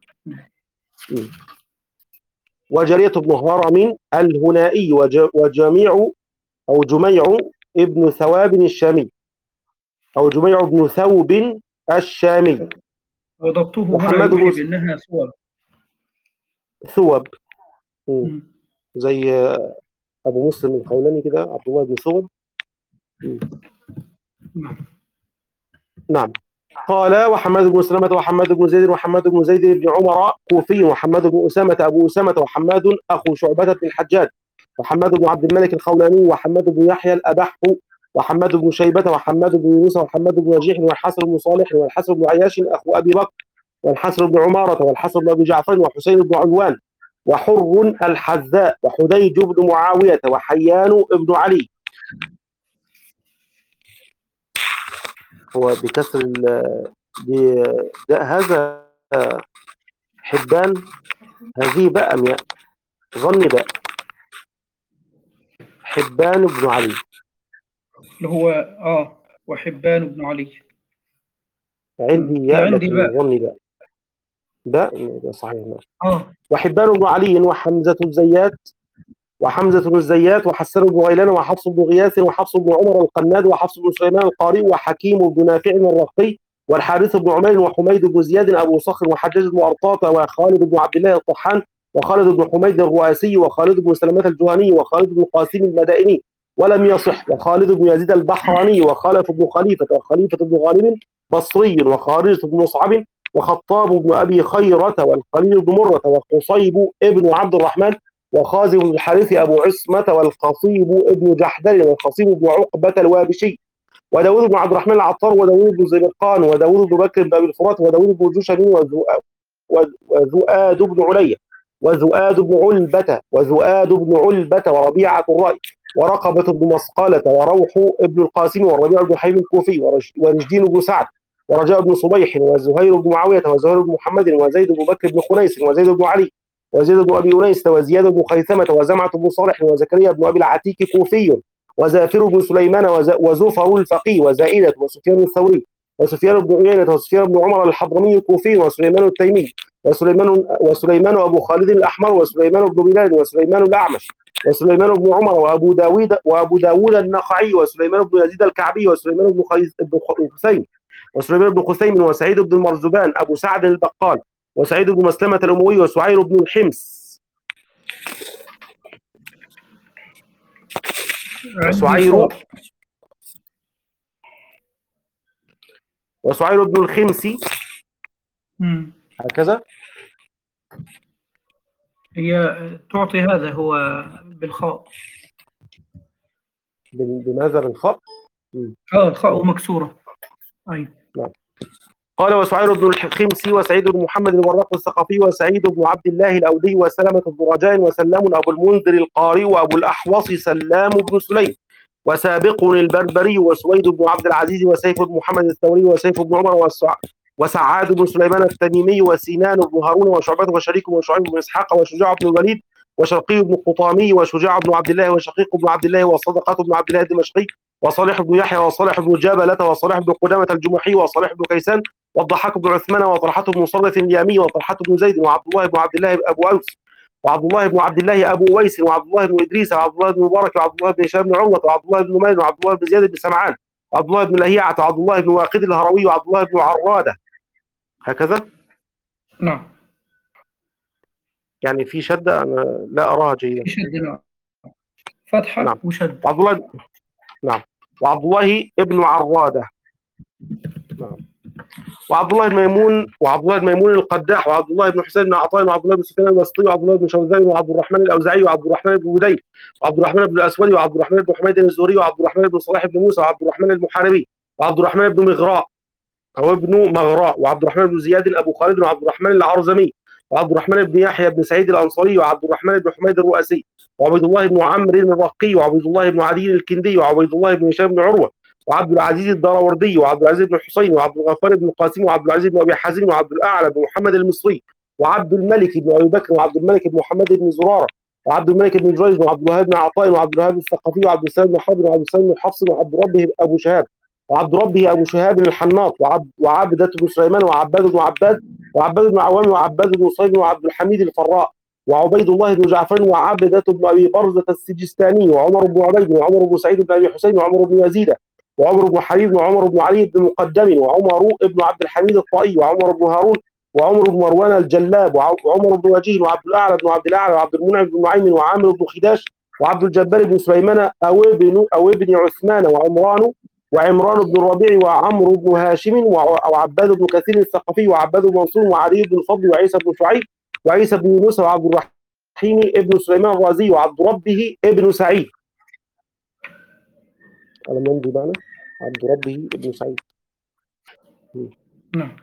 وجارية بن هرم الهنائي وجميع أو جميع ابن ثواب الشامي أو جميع بن ثوب الشامي وضبطه هنا محمد يوحي بن بأنها ثوب. ثوب زي أبو مسلم الخولاني كده عبد الله بن ثوب. نعم. قال وحماد بن سلمة وحماد بن زيد وحماد بن زيد بن عمر كوفي وحماد بن أسامة أبو أسامة وحماد أخو شعبة بن الحجاج وحماد بن عبد الملك الخولاني وحماد بن يحيى الأبح وحماد بن شيبة وحماد بن يونس وحماد بن وجيح والحسن بن صالح والحسن بن عياش أخو أبي بكر والحسن بن عمارة والحسن بن أبي جعفر وحسين بن علوان وحر الحذاء وحديج بن معاوية وحيان بن علي. هو بكسر هذا حبان، هذه باء ياء ظني باء حبان بن علي اللي هو اه وحبان بن علي. عندي ياء عندي لكن باء ظني باء باء صحيح. اه وحبان بن علي وحمزة الزيات وحمزة بن الزيات وحسان بن غيلان وحفص بن غياث وحفص بن عمر القناد وحفص بن سليمان القاري وحكيم بن نافع الرقي والحارث بن عمير وحميد بن زياد أبو صخر وحجاج بن أرطاط وخالد بن عبد الله الطحان وخالد بن حميد الرؤاسي وخالد بن سلمة الجهني وخالد بن قاسم المدائني ولم يصح وخالد بن يزيد البحراني وخالف بن خليفة وخليفة بن غانم بصري وخارجة بن مصعب وخطاب بن أبي خيرة والخليل بن مرة وقصيب ابن عبد الرحمن وخازم بن الحارث أبو عصمة والخصيب ابن جحدل والخصيب بن عقبة الوابشي وداود بن عبد الرحمن العطار وداود بن زبرقان وداود بن بكر بن أبي الفرات وداود بن جشم وذؤاد بن علية وذؤاد بن علبة وذؤاد بن علبة وربيعة الرأي ورقبة بن مسقالة وروح ابن القاسم والربيع بن حبيب الكوفي ورشدين بن سعد ورجاء بن صبيح وزهير بن معاوية وزهير بن محمد وزيد بن بكر بن خنيس وزيد بن علي وزيد بن أبي أنيس وزياد بن خيثمة وزمعة بن صالح وزكريا بن أبي العتيك كوفي وزافر بن سليمان وزفر الفقيه وزائدة وسفيان الثوري وسفيان بن عيينة وسفيان بن عمر الحضرمي الكوفي وسليمان التيمي وسليمان وسليمان أبو خالد الأحمر وسليمان بن بلال وسليمان الأعمش وسليمان بن عمر وأبو داوود وأبو داوود النخعي وسليمان بن يزيد الكعبي وسليمان بن خثيم وسليمان بن خثيم وسعيد بن المرزبان أبو سعد البقال وسعيد بن مسلمة الأموي وسعير بن الحمص وسعير وسعير بن الخمسي هكذا. هي تعطي هذا هو بالخاء. بماذا بالخاء؟ اه الخاء مكسورة. أي نعم. قال وسعير بن الخمسي وسعيد بن محمد الوراق الثقفي وسعيد بن عبد الله الأودي وسلمة بن رجاء وسلام أبو المنذر القاري وأبو الأحوص سلام بن سليم وسابق البربري وسويد بن عبد العزيز وسيف بن محمد الثوري وسيف بن عمر وسعاد بن سليمان التميمي وسنان بن هارون وشعبة وشريك وشعيب بن إسحاق وشجاع بن الوليد وشرقي بن قطامي وشجاع بن عبد الله وشقيق بن عبد الله وصدقة بن عبد الله الدمشقي وصالح بن يحيى وصالح بن جابلة وصالح بن قدامة الجمحي وصالح بن كيسان والضحاك بن عثمان وطلحة بن مصرف اليامي وطلحة بن زيد وعبد الله بن عبد الله أبو أوس وعبد الله بن عبد الله أبو ويس وعبد الله بن إدريس وعبد الله بن مبارك وعبد الله بن هشام بن عروة وعبد الله بن مالك وعبد الله بن زياد بن سمعان وعبد الله بن لهيعة وعبد الله بن واقد الهروي وعبد الله بن عرادة. هكذا؟ نعم. يعني في شدة أنا لا أراها جيدا. في شدة نعم. فتحة نعم. وشدة. وعبد الله نعم. وعبد الله ابن عرادة. نعم. وعبد الله بن ميمون وعبد الله بن ميمون القداح وعبد الله بن حسين بن عطاء وعبد الله بن سفيان الوسطي وعبد الله بن شوذان وعبد الرحمن الأوزاعي وعبد الرحمن بن بدي وعبد الرحمن بن الأسود وعبد الرحمن بن حميد الزهري وعبد الرحمن بن صلاح بن موسى وعبد الرحمن المحاربي وعبد الرحمن بن مغراء أو ابن مغراء وعبد الرحمن بن زياد أبو خالد وعبد الرحمن العرزمي وعبد الرحمن بن يحيى بن سعيد الأنصاري وعبد الرحمن بن حميد الرؤاسي وعبيد الله بن عمرو الرقي وعبيد الله بن عدي الكندي وعبيد الله بن هشام بن عروة وعبد العزيز الدراوردي وعبد العزيز بن حسين وعبد الغفار بن القاسم وعبد العزيز بن أبي حازم وعبد الأعلى بن محمد المصري وعبد الملك بن أبي بكر وعبد الملك بن محمد بن زرارة وعبد الملك بن جريج وعبد الوهاب بن عطاء وعبد الوهاب الثقفي وعبد السلام بن حرب وعبد السلام بن حفص وعبد ربه أبو شهاب وعبد ربه أبو شهاب الحناط وعبد وعبدة بن سليمان وعباد بن عباد وعباد بن عوام وعباد بن صيد وعبد الحميد الفراء وعبيد الله بن جعفر وعبدة بن أبي برزة السجستاني وعمر بن عبيد وعمر بن سعيد بن أبي حسين وعمر بن يزيد وعمر بن حبيب وعمر بن علي بن مقدم وعمر بن عبد الحميد الطائي وعمر بن هارون وعمر بن مروان الجلاب وعمر بن وجيه وعبد الأعلى بن عبد الأعلى وعبد المنعم بن نعيم وعامر بن خداش وعبد الجبار بن سليمان أو ابن أو ابن عثمان وعمران وعمران بن الربيع وعمرو بن هاشم وعباد بن كثير الثقفي وعباد بن منصور وعلي بن الفضل وعيسى بن شعيب وعيسى بن يونس وعبد الرحيم ابن سليمان الرازي وعبد ربه ابن سعيد. أنا ممضي معنا عبد ربه ابن سعيد. نعم.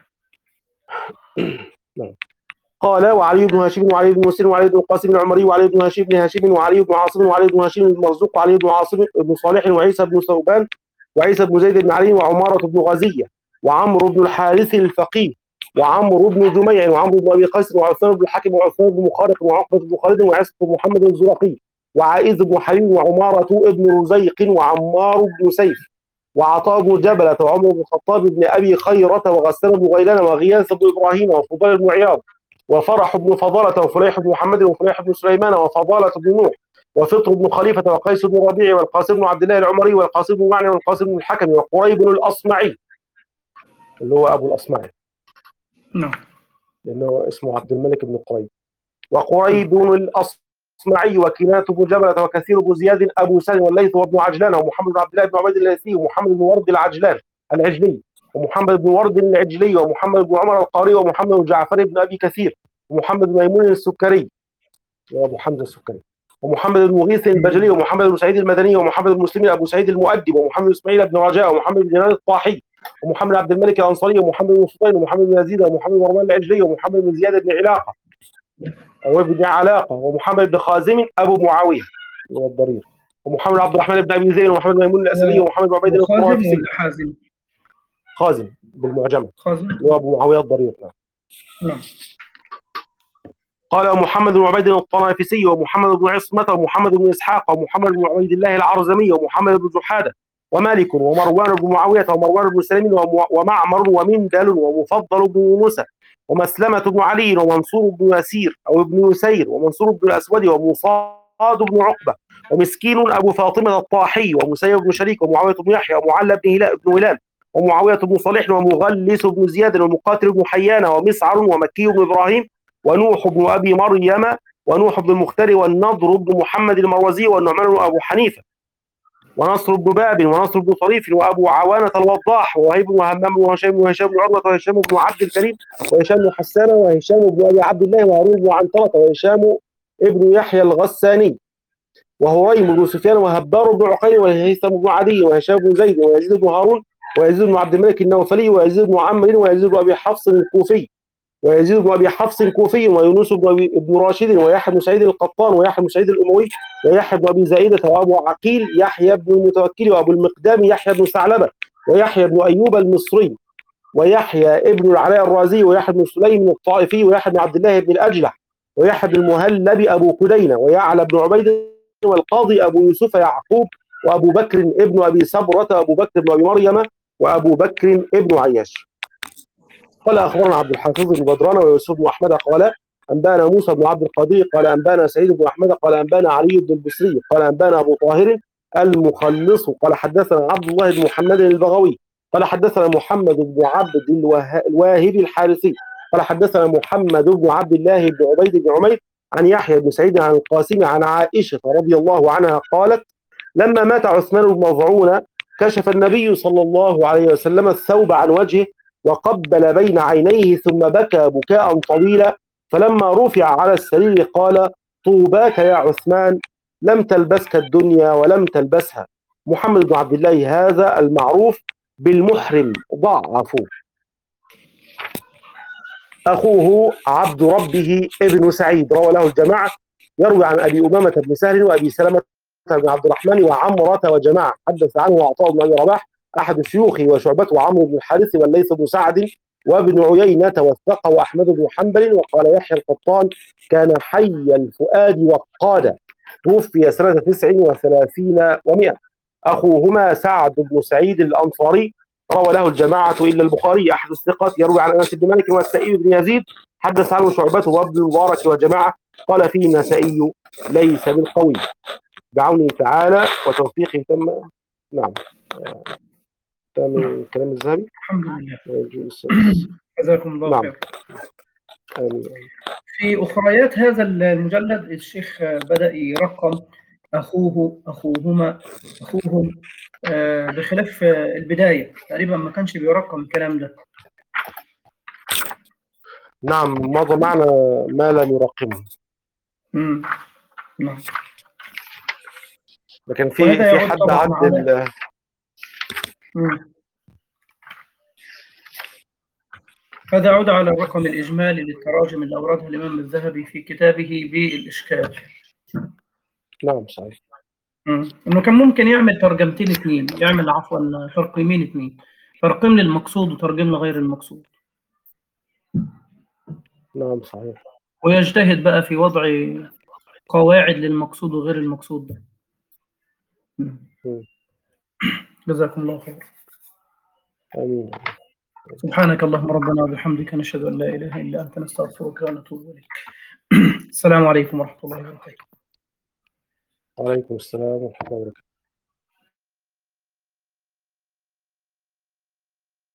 نعم. قال وعلي بن هاشم وعلي بن مسلم وعلي بن القاسم العمري وعلي بن هاشم بن هاشم وعلي بن عاصم وعلي بن هاشم المرزوق وعلي بن عاصم بن صالح وعيسى بن ثوبان وعيسى بن زيد بن علي وعمارة بن غزية وعمرو بن الحارث الفقيه وعمرو بن جميع وعمرو بن أبي قيس وعثمان بن الحكم وعثمان بن مخارق وعقبة بن خالد وعيسى بن محمد الزرقي وعائذ بن حليم وعمارة بن رزيق وعمار بن سيف وعطاء بن جبلة وعمر بن الخطاب بن أبي خيرة وغسان بن غيلان وغياث بن إبراهيم وفضيل بن عياض وفرح بن فضالة وفليح بن محمد وفليح بن سليمان وفضالة بن نوح وفطر بن خليفة وقيس بن ربيع والقاسم بن عبد الله العمري والقاسم بن معني والقاسم بن الحكم وقريب الأصمعي اللي هو أبو الأصمعي. نعم. لأنه اسمه عبد الملك بن قريب. وقريب الأصمعي وكنانة بن جبلة وكثير بن زياد أبو سالم والليث وابن عجلان ومحمد بن عبد الله بن عبيد الليثي ومحمد بن ورد العجلان العجلي ومحمد بن ورد العجلي، ومحمد بن عمر القاري، ومحمد بن جعفر بن أبي كثير، ومحمد بن ميمون السكري وأبو حمزة السكري، ومحمد بن مغيث البجلي، ومحمد بن سعيد المدني، ومحمد بن مسلم أبو سعيد المؤدب، ومحمد بن إسماعيل بن رجاء، ومحمد بن جنان الطاحي، ومحمد عبد الملك الأنصاري، ومحمد بن سفيان، ومحمد بن يزيد، ومحمد بن رمان العجلي، ومحمد بن زياد بن علاقة أو ابن علاقة، ومحمد بن خازم أبو معاوية والضرير، ومحمد عبد الرحمن بن أبي زيد، ومحمد بن ميمون الأسدي، ومحمد بن عبيد خازم الطرافسي. ولا حازم؟ خازم بالمعجمة، خازم. وأبو معاوية الضرير. نعم. قال محمد بن عبيد الطنافسي، ومحمد بن عصمة، ومحمد بن إسحاق، ومحمد بن عبيد الله العرزمي، ومحمد بن جحادة، ومالك، ومروان بن معاوية، ومروان بن سليم، ومعمر، ومندل، ومفضل بن يونس، ومسلمة بن علي، ومنصور بن يسير أو ابن يسير، ومنصور بن الأسود، ومصاد بن عقبة، ومسكين أبو فاطمة الطاحي، ومسيب بن شريك، ومعاوية بن يحيى، ومعلى بن هلال بن هلال، ومعاوية بن صالح، ومغلس بن زياد، ومقاتل بن حيان، ومسعر، ومكي بن إبراهيم، ونوح بن أبي مريم، ونوح بن المختار، والنضر بن محمد المروزي، والنعمان بن أبو حنيفة، ونصر بن باب، ونصر بن طريف، وأبو عوانة الوضاح، ووهيب بن همام، وهشام بن هشام بن عروة، وهشام بن عبد الكريم، وهشام بن حسان، وهشام بن أبي عبد الله، وهارون بن عنترة، وهشام ابن يحيى الغساني، وهريم بن سفيان، وهبار بن عقيل، وهيثم بن عدي، وهشام بن زيد، ويزيد بن هارون، ويزيد بن عبد الملك النوفلي، ويزيد بن عمرو، ويزيد بن أبي حفص الكوفي، ويزيد بن ابي حفص كوفي، ويونس بن ابن راشد، ويحيى بن سعيد القطان، ويحيى بن سعيد الاموي، ويحيى بن ابي زائده، وابو عقيل يحيى بن المتوكل، وابو المقدام يحيى بن ثعلبه، ويحيى بن ايوب المصري، ويحيى ابن العلاء الرازي، ويحيى بن سليم الطائفي، ويحيى بن عبد الله بن الاجلح، ويحيى بن المهلب ابو كدينه، ويعلى بن عبيد، والقاضي ابو يوسف يعقوب، وابو بكر ابن ابي صبره، وابو بكر بن ابي مريم، وابو بكر ابن عياش. قال أخبرنا عبد الحافظ بن بدران ويوسف بن أحمد قال أنبانا موسى بن عبد القادر قال أنبانا سعيد بن أحمد قال أنبانا علي بن البصري قال أنبانا أبو طاهر المخلص قال حدثنا عبد الله بن محمد البغوي قال حدثنا محمد بن عبد الواهب الحارثي قال حدثنا محمد بن عبد الله بن عبيد بن عمير عن يحيى بن سعيد عن القاسم عن عائشة رضي الله عنها قالت لما مات عثمان بن مظعون كشف النبي صلى الله عليه وسلم الثوب عن وجهه وقبل بين عينيه ثم بكى بكاء طويلا، فلما رفع على السرير قال طوباك يا عثمان لم تلبسك الدنيا ولم تلبسها. محمد بن عبد الله هذا المعروف بالمحرم ضعفوا. أخوه عبد ربه ابن سعيد روى له الجماعة، يروي عن أبي أمامة بن سهل وأبي سلمة بن عبد الرحمن وعمرة وجماعة. حدث عنه عطاء بن أبي رباح أحد شيوخه وشعبة وعمرو بن الحارث والليث بن سعد وابن عيينة والثقة وأحمد بن حنبل. وقال يحيى القطان كان حي الفؤاد وقادا، توفي سنة تسع وثلاثين ومئة. أخوهما سعد بن سعيد الأنصاري روى له الجماعة إلا البخاري أحد الثقات، يروي عن أنس بن مالك والسائب بن يزيد. حدث عنه شعبة وابن المبارك وجماعة، قال فيه النسائي ليس بالقوي. بعونه تعالى وتوفيقه تم. نعم تم كلام الذهبي. الحمد لله. جزاكم جزاكم الله نعم. خير. آمين. في أخريات هذا المجلد الشيخ بدأ يرقم أخوه أخوهما أخوهم آه، بخلاف آه، البداية تقريبا ما كانش بيرقم الكلام ده. نعم مضى معنا ما لم يرقمه، امم نعم. لكن في وهذا في يعود حد طبعا على عدل. مم. هذا يعود على الرقم الإجمالي للتراجم اللي أوردها الإمام الذهبي في كتابه بالإشكال. نعم صحيح. مم. إنه كان ممكن يعمل ترجمتين اثنين، يعمل عفوا ترقيمين اثنين، ترقيم للمقصود وترجم لغير المقصود، نعم صحيح. ويجتهد بقى في وضع قواعد للمقصود وغير المقصود ده. مم. مم. جزاكم الله خير. آمين. سبحانك اللهم ربنا وبحمدك نشهد أن لا إله إلا أنت نستغفرك ونتوب إليك. السلام عليكم ورحمة الله وبركاته. وعليكم السلام ورحمة الله وبركاته.